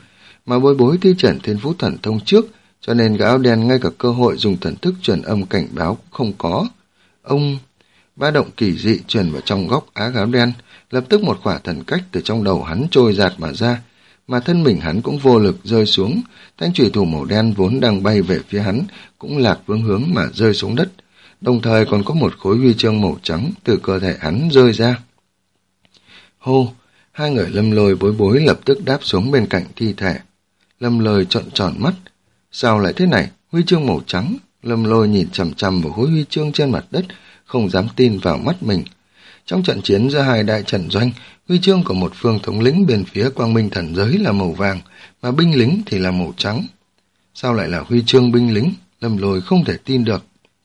mà Bối Bối thi triển thiên phú thần thông trước, cho nên gã áo đen ngay cả cơ hội dùng thần thức truyền âm cảnh báo cũng không có. Ông... Ba động kỳ dị truyền vào trong góc áo áo đen, lập tức một quả thần cách từ trong đầu hắn trôi dạt mà ra, mà thân mình hắn cũng vô lực rơi xuống, thanh chùy thủ màu đen vốn đang bay về phía hắn cũng lạc phương hướng mà rơi xuống đất, đồng thời còn có một khối huy chương màu trắng từ cơ thể hắn rơi ra. Hô, hai người Lâm Lôi Bối Bối lập tức đáp xuống bên cạnh thi thể. Lâm Lôi trợn tròn mắt, sao lại thế này? Huy chương màu trắng. Lâm Lôi nhìn chằm chằm vào khối huy chương trên mặt đất, không dám tin vào mắt mình. Trong trận chiến giữa hai đại trận doanh, huy chương của một phương thống lĩnh bên phía Quang Minh Thần Giới là màu vàng, mà binh lính thì là màu trắng. Sao lại là huy chương binh lính? Lâm Lôi không thể tin được.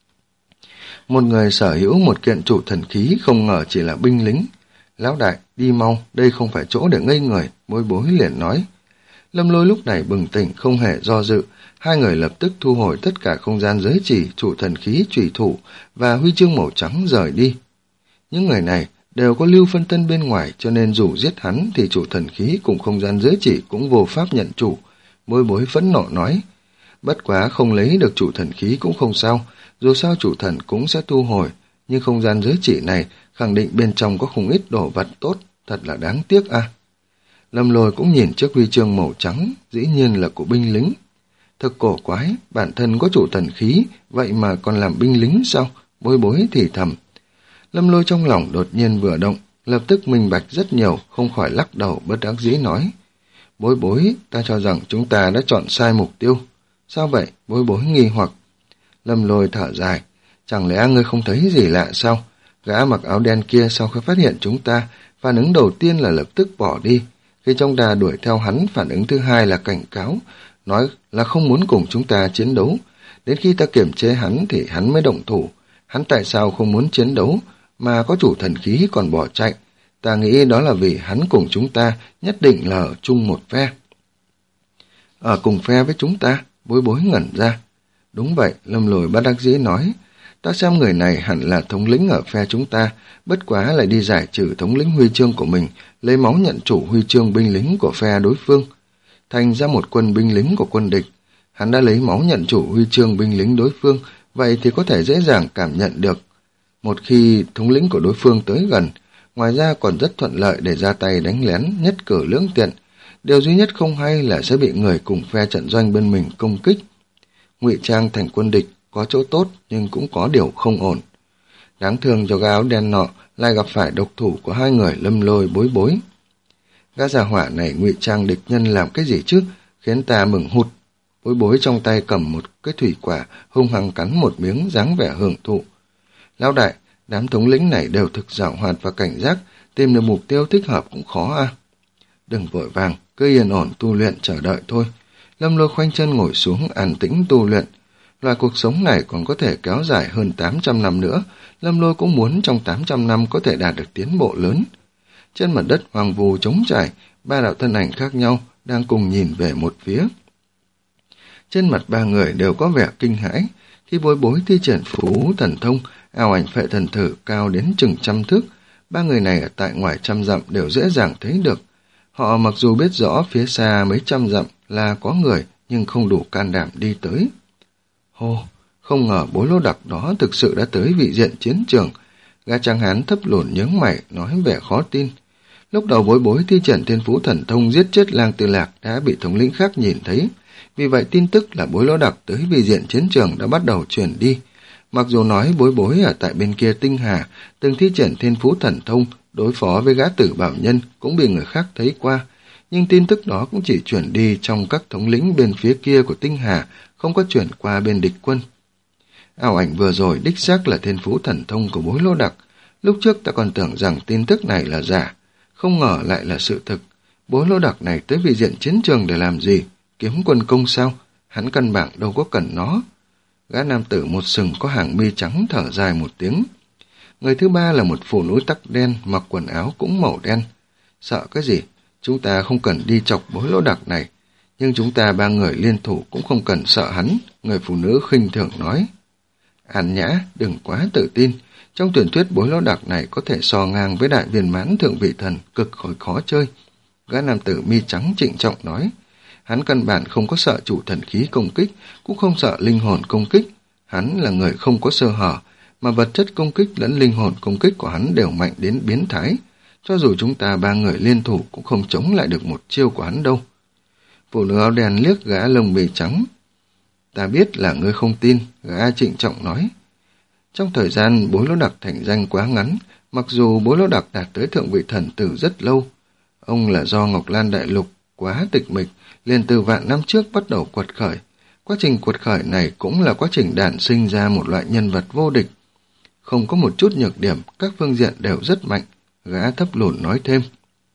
Một người sở hữu một kiện chủ thần khí không ngờ chỉ là binh lính. Lão đại, đi mau, đây không phải chỗ để ngây người, Bối Bối liền nói. Lâm Lôi lúc này bừng tỉnh, không hề do dự, hai người lập tức thu hồi tất cả không gian giới chỉ, chủ thần khí, chủy thủ và huy chương màu trắng rời đi. Những người này đều có Lưu Phân Thân bên ngoài, cho nên dù giết hắn thì chủ thần khí cùng không gian giới chỉ cũng vô pháp nhận chủ. Bối Bối phẫn nộ nói, bất quá không lấy được chủ thần khí cũng không sao, dù sao chủ thần cũng sẽ thu hồi, nhưng không gian giới chỉ này khẳng định bên trong có không ít đồ vật tốt, thật là đáng tiếc à. Lâm Lôi cũng nhìn chiếc huy chương màu trắng, dĩ nhiên là của binh lính. Thật cổ quái, bản thân có chủ thần khí, vậy mà còn làm binh lính sao? Bối Bối thì thầm. Lâm Lôi trong lòng đột nhiên vừa động, lập tức minh bạch rất nhiều, không khỏi lắc đầu bất đắc dĩ nói. Bối Bối, ta cho rằng chúng ta đã chọn sai mục tiêu. Sao vậy? Bối Bối nghi hoặc. Lâm Lôi thở dài, chẳng lẽ ngươi không thấy gì lạ sao? Gã mặc áo đen kia sau khi phát hiện chúng ta, phản ứng đầu tiên là lập tức bỏ đi. Khi trong đà đuổi theo hắn, phản ứng thứ hai là cảnh cáo, nói là không muốn cùng chúng ta chiến đấu. Đến khi ta kiểm chế hắn thì hắn mới động thủ. Hắn tại sao không muốn chiến đấu, mà có chủ thần khí còn bỏ chạy? Ta nghĩ đó là vì hắn cùng chúng ta nhất định là ở chung một phe. Ở cùng phe với chúng ta? Bối Bối ngẩn ra. Đúng vậy, Lâm Lôi bất đắc dĩ nói. Ta xem người này hẳn là thống lĩnh ở phe chúng ta, bất quá lại đi giải trừ thống lĩnh huy chương của mình, lấy máu nhận chủ huy chương binh lính của phe đối phương, thành ra một quân binh lính của quân địch. Hắn đã lấy máu nhận chủ huy chương binh lính đối phương, vậy thì có thể dễ dàng cảm nhận được. Một khi thống lĩnh của đối phương tới gần, ngoài ra còn rất thuận lợi để ra tay đánh lén, nhất cử lưỡng tiện. Điều duy nhất không hay là sẽ bị người cùng phe trận doanh bên mình công kích. Ngụy trang thành quân địch có chỗ tốt nhưng cũng có điều không ổn. Đáng thương cho gã áo đen nọ lại gặp phải độc thủ của hai người Lâm Lôi Bối Bối. Gã già hỏa này ngụy trang địch nhân làm cái gì chứ, khiến ta mừng hụt. Bối Bối trong tay cầm một cái thủy quả, hung hăng cắn một miếng dáng vẻ hưởng thụ. Lão đại, đám thống lĩnh này đều thực giàu hoạt và cảnh giác, tìm được mục tiêu thích hợp cũng khó à. Đừng vội vàng, cứ yên ổn tu luyện chờ đợi thôi. Lâm Lôi khoanh chân ngồi xuống an tĩnh tu luyện. Loại cuộc sống này còn có thể kéo dài hơn tám trăm năm nữa, Lâm Lôi cũng muốn trong tám trăm năm có thể đạt được tiến bộ lớn. Trên mặt đất hoang vu trống trải, ba đạo thân ảnh khác nhau đang cùng nhìn về một phía. Trên mặt ba người đều có vẻ kinh hãi, khi Bối Bối thi triển phú thần thông, ảo ảnh phệ thần thử cao đến chừng trăm thước, ba người này ở tại ngoài trăm dặm đều dễ dàng thấy được. Họ mặc dù biết rõ phía xa mấy trăm dặm là có người, nhưng không đủ can đảm đi tới. Hô, không ngờ Bối Lô Đặc đó thực sự đã tới vị diện chiến trường. Gã trắng hán thấp lùn nhướng mày, nói vẻ khó tin. Lúc đầu Bối Bối thi triển thiên phú thần thông giết chết Lang Tư Lạc đã bị thống lĩnh khác nhìn thấy. Vì vậy tin tức là Bối Lô Đặc tới vị diện chiến trường đã bắt đầu truyền đi. Mặc dù nói Bối Bối ở tại bên kia Tinh Hà từng thi triển thiên phú thần thông đối phó với gã Tử Bảo Nhân cũng bị người khác thấy qua, nhưng tin tức đó cũng chỉ chuyển đi trong các thống lĩnh bên phía kia của Tinh Hà, không có chuyển qua bên địch quân. Ảo ảnh vừa rồi đích xác là thiên phú thần thông của Bối Lô Đặc. Lúc trước ta còn tưởng rằng tin tức này là giả, không ngờ lại là sự thực. Bối Lô Đặc này tới vị diện chiến trường để làm gì? Kiếm quân công sao? Hắn căn bản đâu có cần nó. Gã nam tử một sừng có hàng mi trắng thở dài một tiếng. Người thứ ba là một phụ nữ tóc đen, mặc quần áo cũng màu đen. Sợ cái gì? Chúng ta không cần đi chọc Bối Lô Đặc này. Nhưng chúng ta ba người liên thủ cũng không cần sợ hắn, người phụ nữ khinh thường nói. An Nhã, đừng quá tự tin. Trong truyền thuyết Bối Lô Đặc này có thể so ngang với đại viên mãn thượng vị thần, cực khỏi khó chơi. Gã nam tử mi trắng trịnh trọng nói. Hắn căn bản không có sợ chủ thần khí công kích, cũng không sợ linh hồn công kích. Hắn là người không có sơ hở, mà vật chất công kích lẫn linh hồn công kích của hắn đều mạnh đến biến thái. Cho dù chúng ta ba người liên thủ cũng không chống lại được một chiêu của hắn đâu. Phụ nữ áo đen liếc gã lông bì trắng. Ta biết là ngươi không tin, gã trịnh trọng nói. Trong thời gian Bối Lỗ Đặc thành danh quá ngắn, mặc dù Bối Lỗ Đặc đạt tới thượng vị thần từ rất lâu, ông là do Ngọc Lan Đại Lục quá tịch mịch, liền từ vạn năm trước bắt đầu quật khởi. Quá trình quật khởi này cũng là quá trình đản sinh ra một loại nhân vật vô địch. Không có một chút nhược điểm, các phương diện đều rất mạnh, gã thấp lùn nói thêm.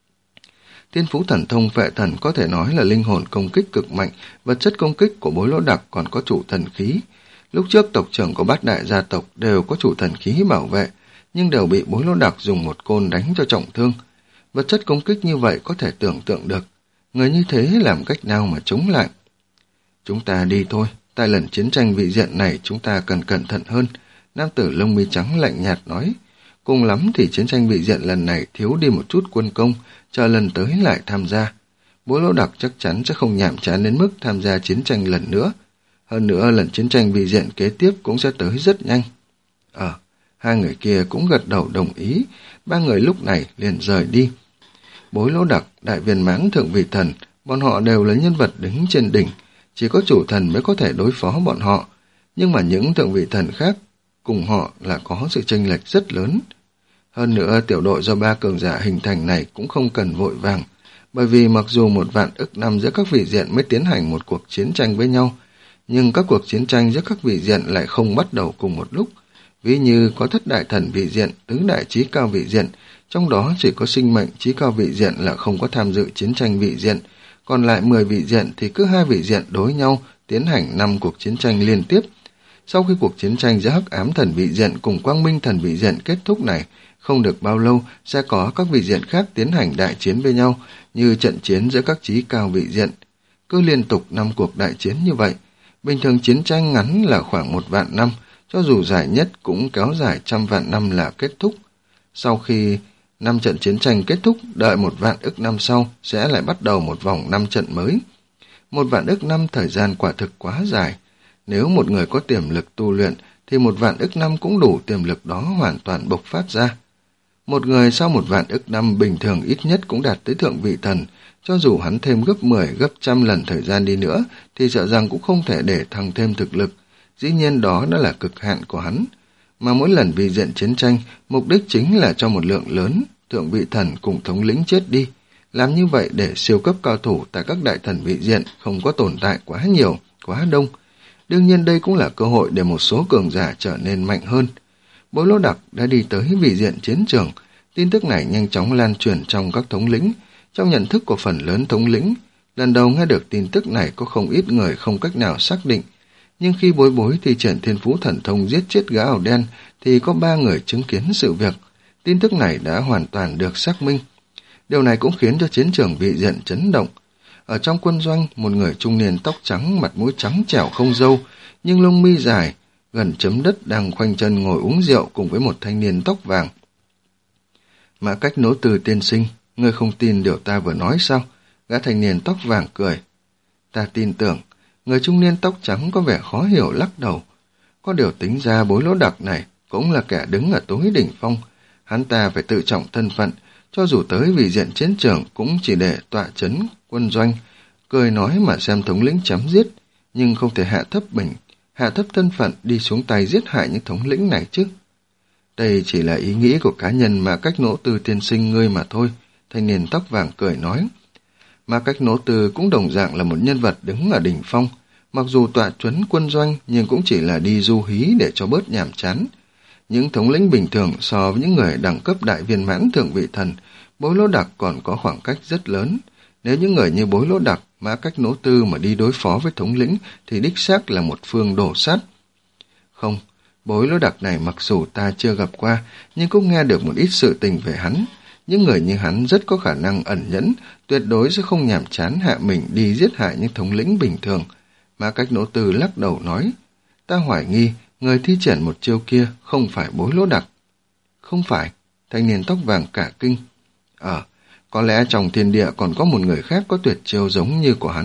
Thiên phú thần thông Phệ Thần có thể nói là linh hồn công kích cực mạnh, vật chất công kích của Bối Lỗ Đặc còn có chủ thần khí. Lúc trước tộc trưởng của bát đại gia tộc đều có chủ thần khí bảo vệ, nhưng đều bị Bối Lỗ Đặc dùng một côn đánh cho trọng thương. Vật chất công kích như vậy có thể tưởng tượng được, người như thế làm cách nào mà chống lại. Chúng ta đi thôi, tại lần chiến tranh vị diện này chúng ta cần cẩn thận hơn, nam tử lông mi trắng lạnh nhạt nói. Cùng lắm thì chiến tranh vị diện lần này thiếu đi một chút quân công, chờ lần tới lại tham gia. Bối Lỗ Đặc chắc chắn sẽ không nhàm chán đến mức tham gia chiến tranh lần nữa. Hơn nữa lần chiến tranh vị diện kế tiếp cũng sẽ tới rất nhanh. Ờ, hai người kia cũng gật đầu đồng ý, ba người lúc này liền rời đi. Bối Lỗ Đặc, đại viên mãn thượng vị thần, bọn họ đều là nhân vật đứng trên đỉnh, chỉ có chủ thần mới có thể đối phó bọn họ, nhưng mà những thượng vị thần khác cùng họ là có sự chênh lệch rất lớn. Hơn nữa tiểu đội do ba cường giả hình thành này cũng không cần vội vàng, bởi vì mặc dù một vạn ức năm giữa các vị diện mới tiến hành một cuộc chiến tranh với nhau, nhưng các cuộc chiến tranh giữa các vị diện lại không bắt đầu cùng một lúc. Ví như có thất đại thần vị diện, tứ đại chí cao vị diện, trong đó chỉ có sinh mệnh chí cao vị diện là không có tham dự chiến tranh vị diện, còn lại mười vị diện thì cứ hai vị diện đối nhau tiến hành năm cuộc chiến tranh liên tiếp. Sau khi cuộc chiến tranh giữa hắc ám thần vị diện cùng quang minh thần vị diện kết thúc này, không được bao lâu sẽ có các vị diện khác tiến hành đại chiến với nhau, như trận chiến giữa các chí cao vị diện. Cứ liên tục năm cuộc đại chiến như vậy, bình thường chiến tranh ngắn là khoảng một vạn năm, cho dù dài nhất cũng kéo dài trăm vạn năm là kết thúc. Sau khi năm trận chiến tranh kết thúc, đợi một vạn ức năm sau sẽ lại bắt đầu một vòng năm trận mới. Một vạn ức năm thời gian quả thực quá dài. Nếu một người có tiềm lực tu luyện thì một vạn ức năm cũng đủ tiềm lực đó hoàn toàn bộc phát ra. Một người sau một vạn ức năm bình thường ít nhất cũng đạt tới thượng vị thần, cho dù hắn thêm gấp mười, gấp trăm lần thời gian đi nữa thì sợ rằng cũng không thể để thăng thêm thực lực. Dĩ nhiên đó đã là cực hạn của hắn. Mà mỗi lần vị diện chiến tranh, mục đích chính là cho một lượng lớn thượng vị thần cùng thống lĩnh chết đi. Làm như vậy để siêu cấp cao thủ tại các đại thần vị diện không có tồn tại quá nhiều, quá đông. Đương nhiên đây cũng là cơ hội để một số cường giả trở nên mạnh hơn. Bối Lỗ Đặc đã đi tới vị diện chiến trường, tin tức này nhanh chóng lan truyền trong các thống lĩnh, trong nhận thức của phần lớn thống lĩnh. Lần đầu nghe được tin tức này có không ít người không cách nào xác định, nhưng khi Bối Bối thi triển thiên phú thần thông giết chết gã áo đen thì có ba người chứng kiến sự việc. Tin tức này đã hoàn toàn được xác minh. Điều này cũng khiến cho chiến trường vị diện chấn động. Ở trong quân doanh, một người trung niên tóc trắng, mặt mũi trắng trẻo không râu, nhưng lông mi dài, gần chấm đất đang khoanh chân ngồi uống rượu cùng với một thanh niên tóc vàng. Mã Cách Nỗ Từ tiên sinh, ngươi không tin điều ta vừa nói sao? Gã thanh niên tóc vàng cười. Ta tin tưởng. Người trung niên tóc trắng có vẻ khó hiểu lắc đầu. Có điều tính ra Bối Lỗ Đặc này cũng là kẻ đứng ở tối đỉnh phong. Hắn ta phải tự trọng thân phận, cho dù tới vị diện chiến trường cũng chỉ để tọa chấn quân doanh, cười nói mà xem thống lĩnh chém giết, nhưng không thể hạ thấp mình, hạ thấp thân phận đi xuống tay giết hại những thống lĩnh này chứ. Đây chỉ là ý nghĩ của cá nhân Mà Cách Nỗ Từ tiên sinh ngươi mà thôi, thanh niên tóc vàng cười nói. Mà Cách Nỗ Từ cũng đồng dạng là một nhân vật đứng ở đỉnh phong, mặc dù tọa chấn quân doanh nhưng cũng chỉ là đi du hí để cho bớt nhàm chán. Những thống lĩnh bình thường so với những người đẳng cấp đại viên mãn thượng vị thần, Bối Lỗ Đặc còn có khoảng cách rất lớn. Nếu những người như Bối Lỗ Đặc, Mã Cách Nỗ Tư mà đi đối phó với thống lĩnh thì đích xác là một phương đổ sát. Không, Bối Lỗ Đặc này mặc dù ta chưa gặp qua, nhưng cũng nghe được một ít sự tình về hắn. Những người như hắn rất có khả năng ẩn nhẫn, tuyệt đối sẽ không nhàm chán hạ mình đi giết hại những thống lĩnh bình thường. Mã Cách Nỗ Tư lắc đầu nói, ta hoài nghi người thi triển một chiêu kia không phải Bối Lỗ Đặc. Không phải, thanh niên tóc vàng cả kinh. Ờ, có lẽ trong thiên địa còn có một người khác có tuyệt chiêu giống như của hắn,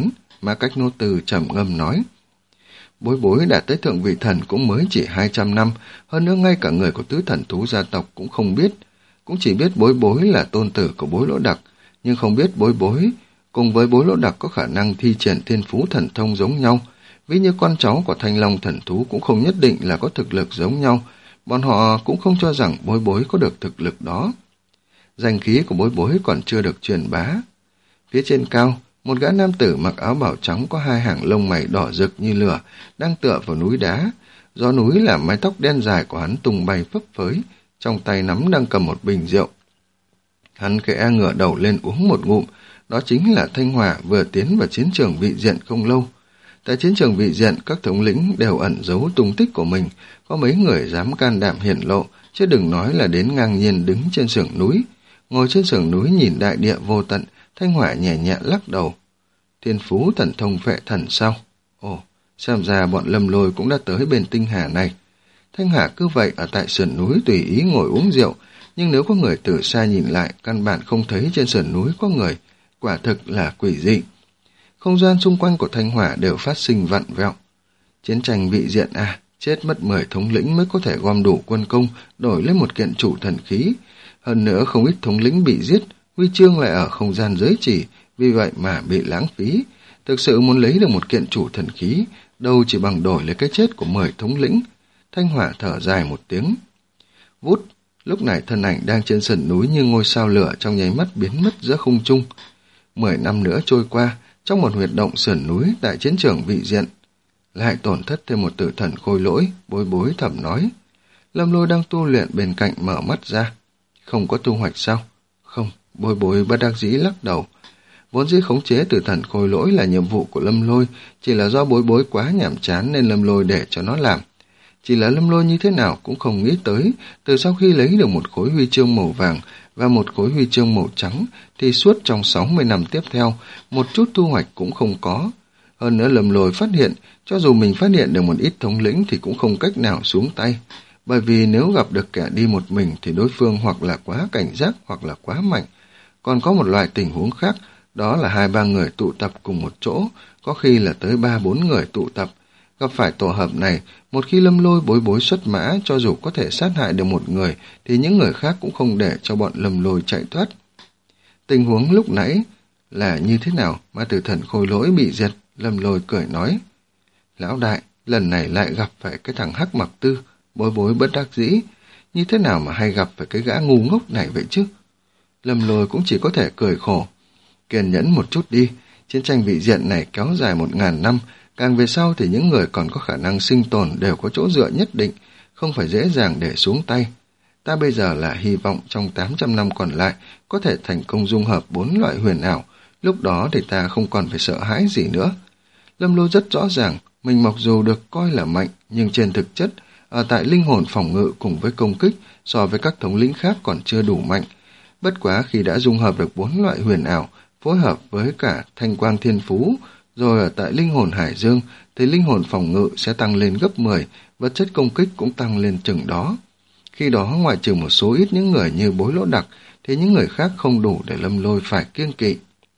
mà Cách Nô Từ trầm ngâm nói. Bối bối đạt tới thượng vị thần cũng mới chỉ hai trăm năm, hơn nữa ngay cả người của tứ thần thú gia tộc cũng không biết. Cũng chỉ biết bối bối là tôn tử của Bối Lỗ Đặc, nhưng không biết bối bối cùng với Bối Lỗ Đặc có khả năng thi triển thiên phú thần thông giống nhau. Ví như con cháu của Thanh Long thần thú cũng không nhất định là có thực lực giống nhau, bọn họ cũng không cho rằng bối bối có được thực lực đó. Danh khí của bối bối còn chưa được truyền bá. Phía trên cao, một gã nam tử mặc áo bào trắng có hai hàng lông mày đỏ rực như lửa, đang tựa vào núi đá. Gió núi làm mái tóc đen dài của hắn tung bay phấp phới, trong tay nắm đang cầm một bình rượu. Hắn khẽ ngửa đầu lên uống một ngụm, đó chính là Thanh Hỏa vừa tiến vào chiến trường vị diện không lâu. Tại chiến trường vị diện, các thống lĩnh đều ẩn giấu tung tích của mình, có mấy người dám can đảm hiển lộ, chứ đừng nói là đến ngang nhiên đứng trên sườn núi. Ngồi trên sườn núi nhìn đại địa vô tận, Thanh Hỏa nhẹ nhẹ lắc đầu. Thiên phú thần thông phệ thần sao? Ồ, xem ra bọn Lâm Lôi cũng đã tới bên tinh hà này. Thanh Hỏa cứ vậy ở tại sườn núi tùy ý ngồi uống rượu, nhưng nếu có người từ xa nhìn lại, căn bản không thấy trên sườn núi có người, quả thực là quỷ dị. Không gian xung quanh của Thanh Hỏa đều phát sinh vặn vẹo. Chiến tranh vị diện à, chết mất mười thống lĩnh mới có thể gom đủ quân công, đổi lấy một kiện chủ thần khí. Hơn nữa không ít thống lĩnh bị giết, huy chương lại ở không gian giới chỉ, vì vậy mà bị lãng phí. Thực sự muốn lấy được một kiện chủ thần khí, đâu chỉ bằng đổi lấy cái chết của mười thống lĩnh. Thanh Hỏa thở dài một tiếng. Vút, lúc này thân ảnh đang trên sườn núi như ngôi sao lửa trong nháy mắt biến mất giữa không trung. Mười năm nữa trôi qua, trong một huyệt động sườn núi tại chiến trường vị diện, lại tổn thất thêm một tử thần khôi lỗi, bối bối thầm nói. Lâm Lôi đang tu luyện bên cạnh mở mắt ra. Không có thu hoạch sao? Không, bối bối bất đắc dĩ lắc đầu. Vốn dĩ khống chế tử thần khôi lỗi là nhiệm vụ của Lâm Lôi, chỉ là do bối bối quá nhàm chán nên Lâm Lôi để cho nó làm. Chỉ là Lâm Lôi như thế nào cũng không nghĩ tới, từ sau khi lấy được một khối huy chương màu vàng và một khối huy chương màu trắng, thì suốt trong sáu mươi năm tiếp theo, một chút thu hoạch cũng không có. Hơn nữa Lâm Lôi phát hiện, cho dù mình phát hiện được một ít thống lĩnh thì cũng không cách nào xuống tay, bởi vì nếu gặp được kẻ đi một mình thì đối phương hoặc là quá cảnh giác hoặc là quá mạnh. Còn có một loại tình huống khác, đó là hai ba người tụ tập cùng một chỗ, có khi là tới ba bốn người tụ tập. Gặp phải tổ hợp này, một khi Lâm Lôi bối bối xuất mã, cho dù có thể sát hại được một người, thì những người khác cũng không để cho bọn Lâm Lôi chạy thoát. Tình huống lúc nãy là như thế nào mà tử thần khôi lỗi bị diệt? Lâm Lôi cười nói. Lão đại, lần này lại gặp phải cái thằng Hắc Mặc Tư, bối bối bất đắc dĩ. Như thế nào mà hay gặp phải cái gã ngu ngốc này vậy chứ? Lâm Lôi cũng chỉ có thể cười khổ. Kiên nhẫn một chút đi, chiến tranh vị diện này kéo dài một ngàn năm, càng về sau thì những người còn có khả năng sinh tồn đều có chỗ dựa nhất định, không phải dễ dàng để xuống tay. Ta bây giờ là hy vọng trong tám trăm năm còn lại có thể thành công dung hợp bốn loại huyền ảo, lúc đó thì ta không còn phải sợ hãi gì nữa. Lâm Lôi rất rõ ràng, mình mặc dù được coi là mạnh, nhưng trên thực chất, ở tại linh hồn phòng ngự cùng với công kích so với các thống lĩnh khác còn chưa đủ mạnh. Bất quá khi đã dung hợp được bốn loại huyền ảo, phối hợp với cả thanh quang thiên phú, rồi ở tại linh hồn hải dương, thì linh hồn phòng ngự sẽ tăng lên gấp mười, vật chất công kích cũng tăng lên chừng đó. Khi đó ngoại trừ một số ít những người như Bối Lỗ Đặc, thì những người khác không đủ để Lâm Lôi phải kiêng kỵ.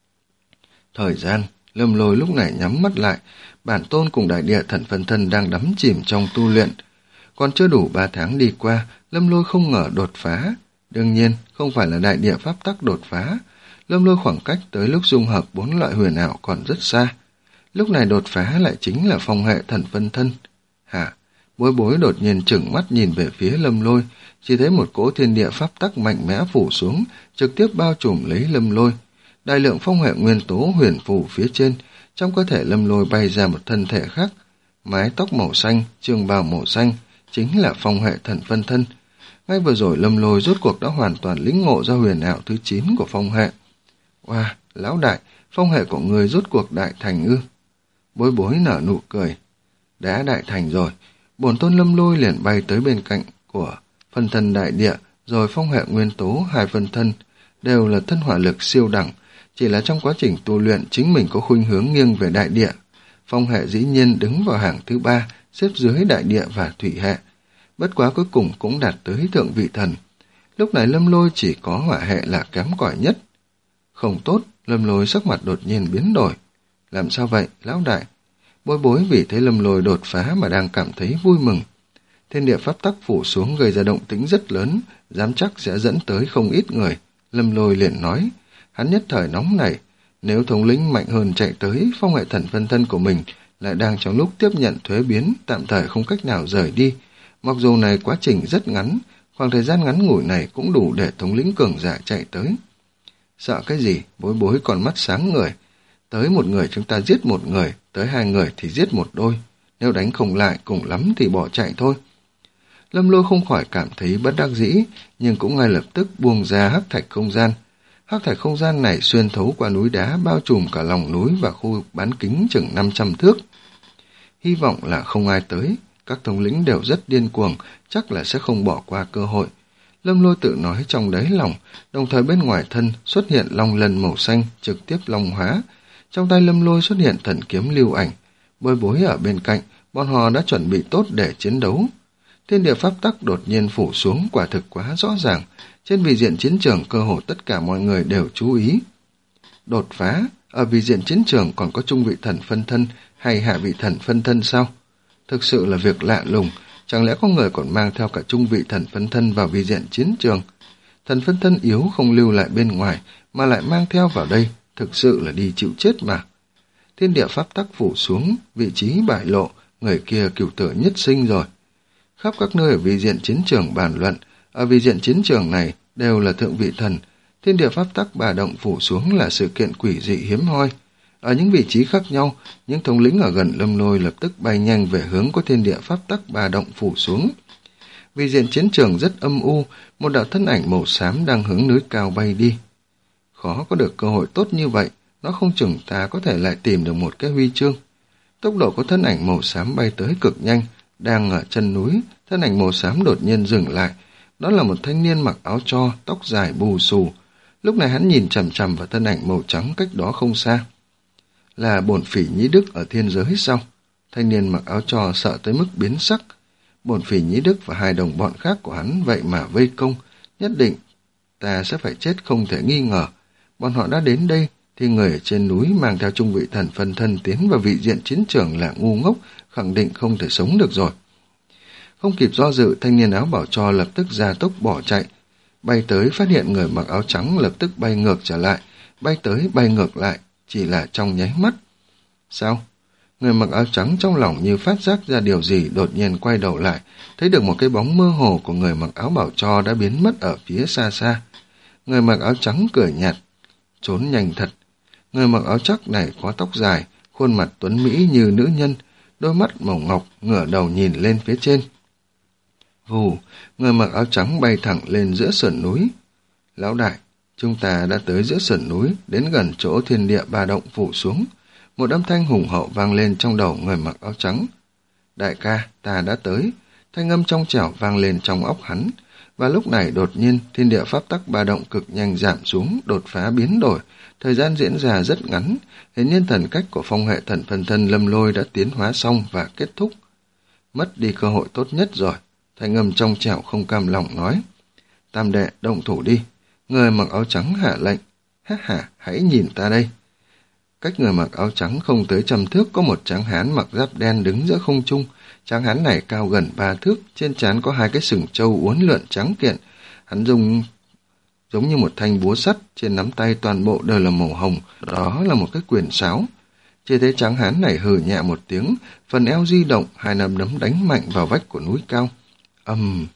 Thời gian, Lâm Lôi lúc này nhắm mắt lại, bản tôn cùng đại địa thần phân thân đang đắm chìm trong tu luyện. Còn chưa đủ ba tháng đi qua, Lâm Lôi không ngờ đột phá. Đương nhiên, không phải là đại địa pháp tắc đột phá. Lâm Lôi khoảng cách tới lúc dung hợp bốn loại huyền ảo còn rất xa. Lúc này đột phá lại chính là phong hệ thần phân thân. Hả? Bối bối đột nhiên trừng mắt nhìn về phía Lâm Lôi, chỉ thấy một cỗ thiên địa pháp tắc mạnh mẽ phủ xuống, trực tiếp bao trùm lấy Lâm Lôi. Đại lượng phong hệ nguyên tố huyền phù phía trên, trong cơ thể Lâm Lôi bay ra một thân thể khác. Mái tóc màu xanh, trường bào màu xanh, chính là phong hệ thần phân thân. Ngay vừa rồi Lâm Lôi rốt cuộc đã hoàn toàn lĩnh ngộ ra huyền ảo thứ chín của phong hệ. Wow, lão đại, phong hệ của người rốt cuộc đại thành ư? Bối bối nở nụ cười. Đã đại thành rồi, bổn tôn Lâm Lôi liền bay tới bên cạnh của phân thân đại địa, rồi phong hệ nguyên tố hai phân thân, đều là thân hỏa lực siêu đẳng, chỉ là trong quá trình tu luyện chính mình có khuynh hướng nghiêng về đại địa. Phong hệ dĩ nhiên đứng vào hàng thứ ba, xếp dưới đại địa và thủy hệ. Bất quá cuối cùng cũng đạt tới thượng vị thần. Lúc này Lâm Lôi chỉ có hỏa hệ là kém cỏi nhất. Không tốt, Lâm Lôi sắc mặt đột nhiên biến đổi. làm sao vậy, lão đại? Bối bối vì thấy Lâm Lôi đột phá mà đang cảm thấy vui mừng. Thiên địa pháp tắc phủ xuống gây ra động tĩnh rất lớn, dám chắc sẽ dẫn tới không ít người. Lâm Lôi liền nói, hắn nhất thời nóng nảy, nếu thống lĩnh mạnh hơn chạy tới, phong hệ thần phân thân của mình lại đang trong lúc tiếp nhận thuế biến, tạm thời không cách nào rời đi. Mặc dù này quá trình rất ngắn, khoảng thời gian ngắn ngủi này cũng đủ để thống lĩnh cường giả chạy tới. Sợ cái gì, bối bối còn mắt sáng người. Tới một người chúng ta giết một người, tới hai người thì giết một đôi. Nếu đánh không lại, cùng lắm thì bỏ chạy thôi. Lâm Lôi không khỏi cảm thấy bất đắc dĩ, nhưng cũng ngay lập tức buông ra hắc thạch không gian. Hắc thạch không gian này xuyên thấu qua núi đá, bao trùm cả lòng núi và khu bán kính chừng năm trăm thước. Hy vọng là không ai tới, các thống lĩnh đều rất điên cuồng, chắc là sẽ không bỏ qua cơ hội. Lâm Lôi tự nói trong đáy lòng, đồng thời bên ngoài thân xuất hiện long lân màu xanh, trực tiếp long hóa. Trong tay Lâm Lôi xuất hiện thần kiếm lưu ảnh, bối bối ở bên cạnh, bọn họ đã chuẩn bị tốt để chiến đấu. Thiên địa pháp tắc đột nhiên phủ xuống, quả thực quá rõ ràng. Trên vị diện chiến trường cơ hồ tất cả mọi người đều chú ý. Đột phá, ở vị diện chiến trường còn có trung vị thần phân thân hay hạ vị thần phân thân sao? Thực sự là việc lạ lùng, chẳng lẽ có người còn mang theo cả trung vị thần phân thân vào vị diện chiến trường? Thần phân thân yếu không lưu lại bên ngoài, mà lại mang theo vào đây, thực sự là đi chịu chết mà. Thiên địa pháp tắc phủ xuống, vị trí bại lộ, người kia cửu tử nhất sinh rồi. Khắp các nơi ở vị diện chiến trường bàn luận, ở vị diện chiến trường này đều là thượng vị thần, thiên địa pháp tắc bà động phủ xuống là sự kiện quỷ dị hiếm hoi. Ở những vị trí khác nhau, những thống lĩnh ở gần Lâm Lôi lập tức bay nhanh về hướng có thiên địa pháp tắc bà động phủ xuống. Vị diện chiến trường rất âm u, một đạo thân ảnh màu xám đang hướng núi cao bay đi. Khó có được cơ hội tốt như vậy, nó không chừng ta có thể lại tìm được một cái huy chương. Tốc độ của thân ảnh màu xám bay tới cực nhanh, đang ở chân núi, thân ảnh màu xám đột nhiên dừng lại. Đó là một thanh niên mặc áo tro, tóc dài bù xù. Lúc này hắn nhìn chằm chằm vào thân ảnh màu trắng cách đó không xa. Là bổn phỉ Nhĩ Đức ở thiên giới sao? Thanh niên mặc áo tro sợ tới mức biến sắc. Bổn phỉ Nhĩ Đức và hai đồng bọn khác của hắn vậy mà vây công, nhất định ta sẽ phải chết không thể nghi ngờ. Bọn họ đã đến đây thì người ở trên núi mang theo trung vị thần phân thân tiến vào vị diện chiến trường là ngu ngốc, khẳng định không thể sống được rồi. Không kịp do dự, thanh niên áo bảo cho lập tức ra tốc bỏ chạy. Bay tới phát hiện người mặc áo trắng lập tức bay ngược trở lại, bay tới bay ngược lại, chỉ là trong nháy mắt. Sao? Người mặc áo trắng trong lòng như phát giác ra điều gì, đột nhiên quay đầu lại, thấy được một cái bóng mơ hồ của người mặc áo bảo cho đã biến mất ở phía xa xa. Người mặc áo trắng cười nhạt, trốn nhanh thật. Người mặc áo trắng này có tóc dài, khuôn mặt tuấn mỹ như nữ nhân, đôi mắt màu ngọc, ngửa đầu nhìn lên phía trên. Vù, người mặc áo trắng bay thẳng lên giữa sườn núi. Lão đại, chúng ta đã tới giữa sườn núi, đến gần chỗ thiên địa ba động phủ xuống. Một âm thanh hùng hậu vang lên trong đầu người mặc áo trắng. Đại ca, ta đã tới. Thanh âm trong trẻo vang lên trong óc hắn. Và lúc này đột nhiên thiên địa pháp tắc ba động cực nhanh giảm xuống, đột phá biến đổi. Thời gian diễn ra rất ngắn, hiển nhiên thần cách của phong hệ thần phân thân Lâm Lôi đã tiến hóa xong và kết thúc. Mất đi cơ hội tốt nhất rồi. Thanh âm trong trẻo không cam lòng nói. Tam đệ, động thủ đi. Người mặc áo trắng hạ lệnh. Ha ha, hãy nhìn ta đây. Cách người mặc áo trắng không tới trăm thước có một tráng hán mặc giáp đen đứng giữa không trung. Tráng hán này cao gần ba thước, trên trán có hai cái sừng trâu uốn lượn trắng kiện. Hắn dùng giống như một thanh búa sắt, trên nắm tay toàn bộ đều là màu hồng, đó là một cái quyền sáo. Chỉ thấy tráng hán này hừ nhẹ một tiếng, phần eo di động, hai nắm đấm đánh mạnh vào vách của núi cao. Ầm. Um.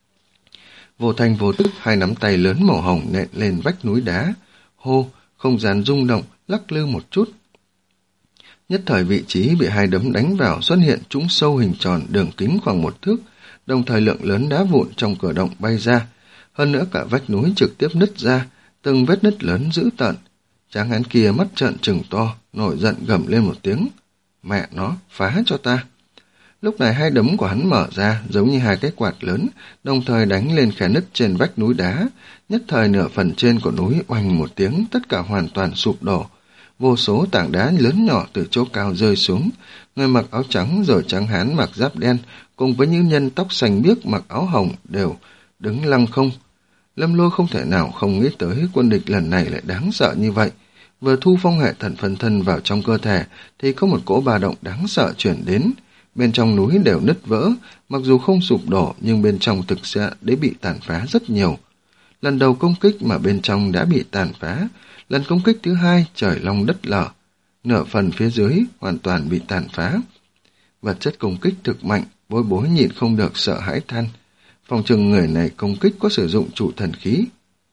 Vô thanh vô tức, hai nắm tay lớn màu hồng nện lên vách núi đá. Hô, không gian rung động, lắc lư một chút. Nhất thời vị trí bị hai đấm đánh vào xuất hiện trũng sâu hình tròn đường kính khoảng một thước, đồng thời lượng lớn đá vụn trong cửa động bay ra. Hơn nữa cả vách núi trực tiếp nứt ra, từng vết nứt lớn dữ tợn. Tráng hán kia mắt trợn trừng to, nổi giận gầm lên một tiếng. Mẹ nó, phá cho ta. Lúc này hai đấm của hắn mở ra, giống như hai cái quạt lớn, đồng thời đánh lên khe nứt trên vách núi đá. Nhất thời nửa phần trên của núi oanh một tiếng, tất cả hoàn toàn sụp đổ. Vô số tảng đá lớn nhỏ từ chỗ cao rơi xuống. Người mặc áo trắng rồi tráng hán mặc giáp đen, cùng với những nhân tóc xanh biếc mặc áo hồng đều đứng lăng không. Lâm Lôi không thể nào không nghĩ tới quân địch lần này lại đáng sợ như vậy. Vừa thu phong hệ thần phân thân vào trong cơ thể thì có một cỗ ba động đáng sợ chuyển đến. Bên trong núi đều nứt vỡ, mặc dù không sụp đổ nhưng bên trong thực sự đã bị tàn phá rất nhiều. Lần đầu công kích mà bên trong đã bị tàn phá, lần công kích thứ hai trời long đất lở, nửa phần phía dưới hoàn toàn bị tàn phá. Vật chất công kích thực mạnh, Bối Bối nhịn không được sợ hãi than. Phòng chừng người này công kích có sử dụng chủ thần khí.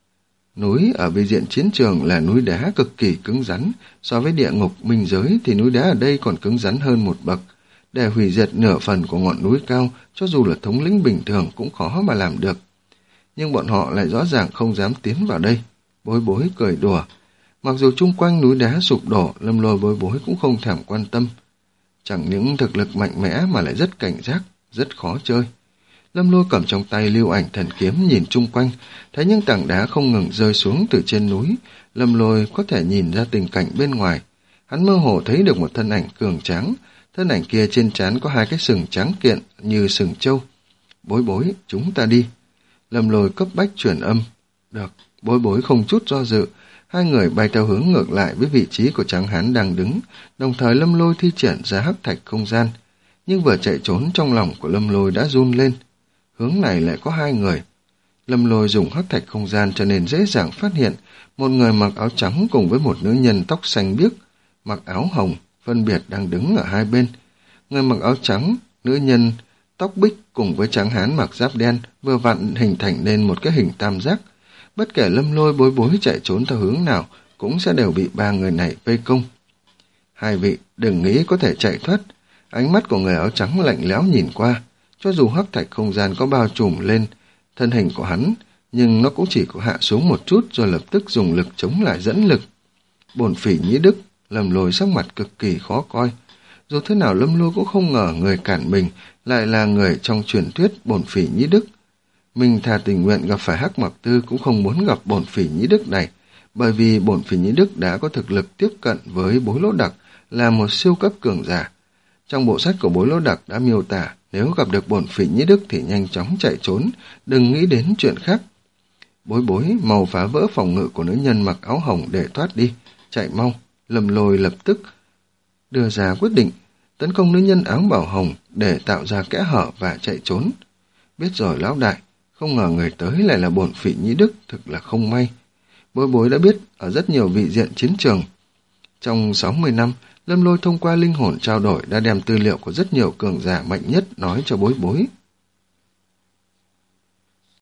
Núi ở bên diện chiến trường là núi đá cực kỳ cứng rắn, so với địa ngục minh giới thì núi đá ở đây còn cứng rắn hơn một bậc. Để hủy diệt nửa phần của ngọn núi cao, cho dù là thống lĩnh bình thường cũng khó mà làm được. Nhưng bọn họ lại rõ ràng không dám tiến vào đây. Bối Bối cười đùa. Mặc dù chung quanh núi đá sụp đổ, Lâm Lôi Bối Bối cũng không thèm quan tâm. Chẳng những thực lực mạnh mẽ mà lại rất cảnh giác, rất khó chơi. Lâm Lôi cầm trong tay lưu ảnh thần kiếm nhìn chung quanh, thấy những tảng đá không ngừng rơi xuống từ trên núi. Lâm Lôi có thể nhìn ra tình cảnh bên ngoài. Hắn mơ hồ thấy được một thân ảnh cường tráng, thân ảnh kia trên trán có hai cái sừng trắng kiện như sừng trâu. Bối Bối, chúng ta đi. Lâm Lôi cấp bách truyền âm. Được, Bối Bối không chút do dự. Hai người bay theo hướng ngược lại với vị trí của Tráng Hán đang đứng, đồng thời Lâm Lôi thi triển ra hắc thạch không gian. Nhưng vừa chạy trốn trong lòng của Lâm Lôi đã run lên. Hướng này lại có hai người. Lâm Lôi dùng hắc thạch không gian cho nên dễ dàng phát hiện một người mặc áo trắng cùng với một nữ nhân tóc xanh biếc, mặc áo hồng, phân biệt đang đứng ở hai bên. Người mặc áo trắng, nữ nhân tóc bích cùng với Tráng Hán mặc giáp đen vừa vặn hình thành nên một cái hình tam giác. Bất kể Lâm Lôi Bối Bối chạy trốn theo hướng nào cũng sẽ đều bị ba người này vây công. Hai vị đừng nghĩ có thể chạy thoát. Ánh mắt của người áo trắng lạnh lẽo nhìn qua. Cho dù hắc thạch không gian có bao trùm lên thân hình của hắn, nhưng nó cũng chỉ có hạ xuống một chút rồi lập tức dùng lực chống lại dẫn lực. Bổn phỉ nhĩ đức. Lâm Lôi sắc mặt cực kỳ khó coi. Dù thế nào Lâm Lôi cũng không ngờ người cản mình lại là người trong truyền thuyết bổn phỉ nhĩ đức. Mình thà tình nguyện gặp phải Hắc Mặc Tư cũng không muốn gặp bổn phỉ nhĩ đức này, bởi vì bổn phỉ nhĩ đức đã có thực lực tiếp cận với Bối Lỗ Đặc, là một siêu cấp cường giả. Trong bộ sách của Bối Lỗ Đặc đã miêu tả, nếu gặp được bổn phỉ nhĩ đức thì nhanh chóng chạy trốn, đừng nghĩ đến chuyện khác. Bối Bối mau phá vỡ phòng ngự của nữ nhân mặc áo hồng để thoát đi, chạy mau. Lâm Lôi lập tức đưa ra quyết định tấn công nữ nhân áo bảo hồng để tạo ra kẽ hở và chạy trốn. Biết rồi lão đại, không ngờ người tới lại là bổn phỉ nhĩ đức, thực là không may. Bối Bối đã biết ở rất nhiều vị diện chiến trường. Trong sáu mươi năm, Lâm Lôi thông qua linh hồn trao đổi đã đem tư liệu của rất nhiều cường giả mạnh nhất nói cho Bối Bối.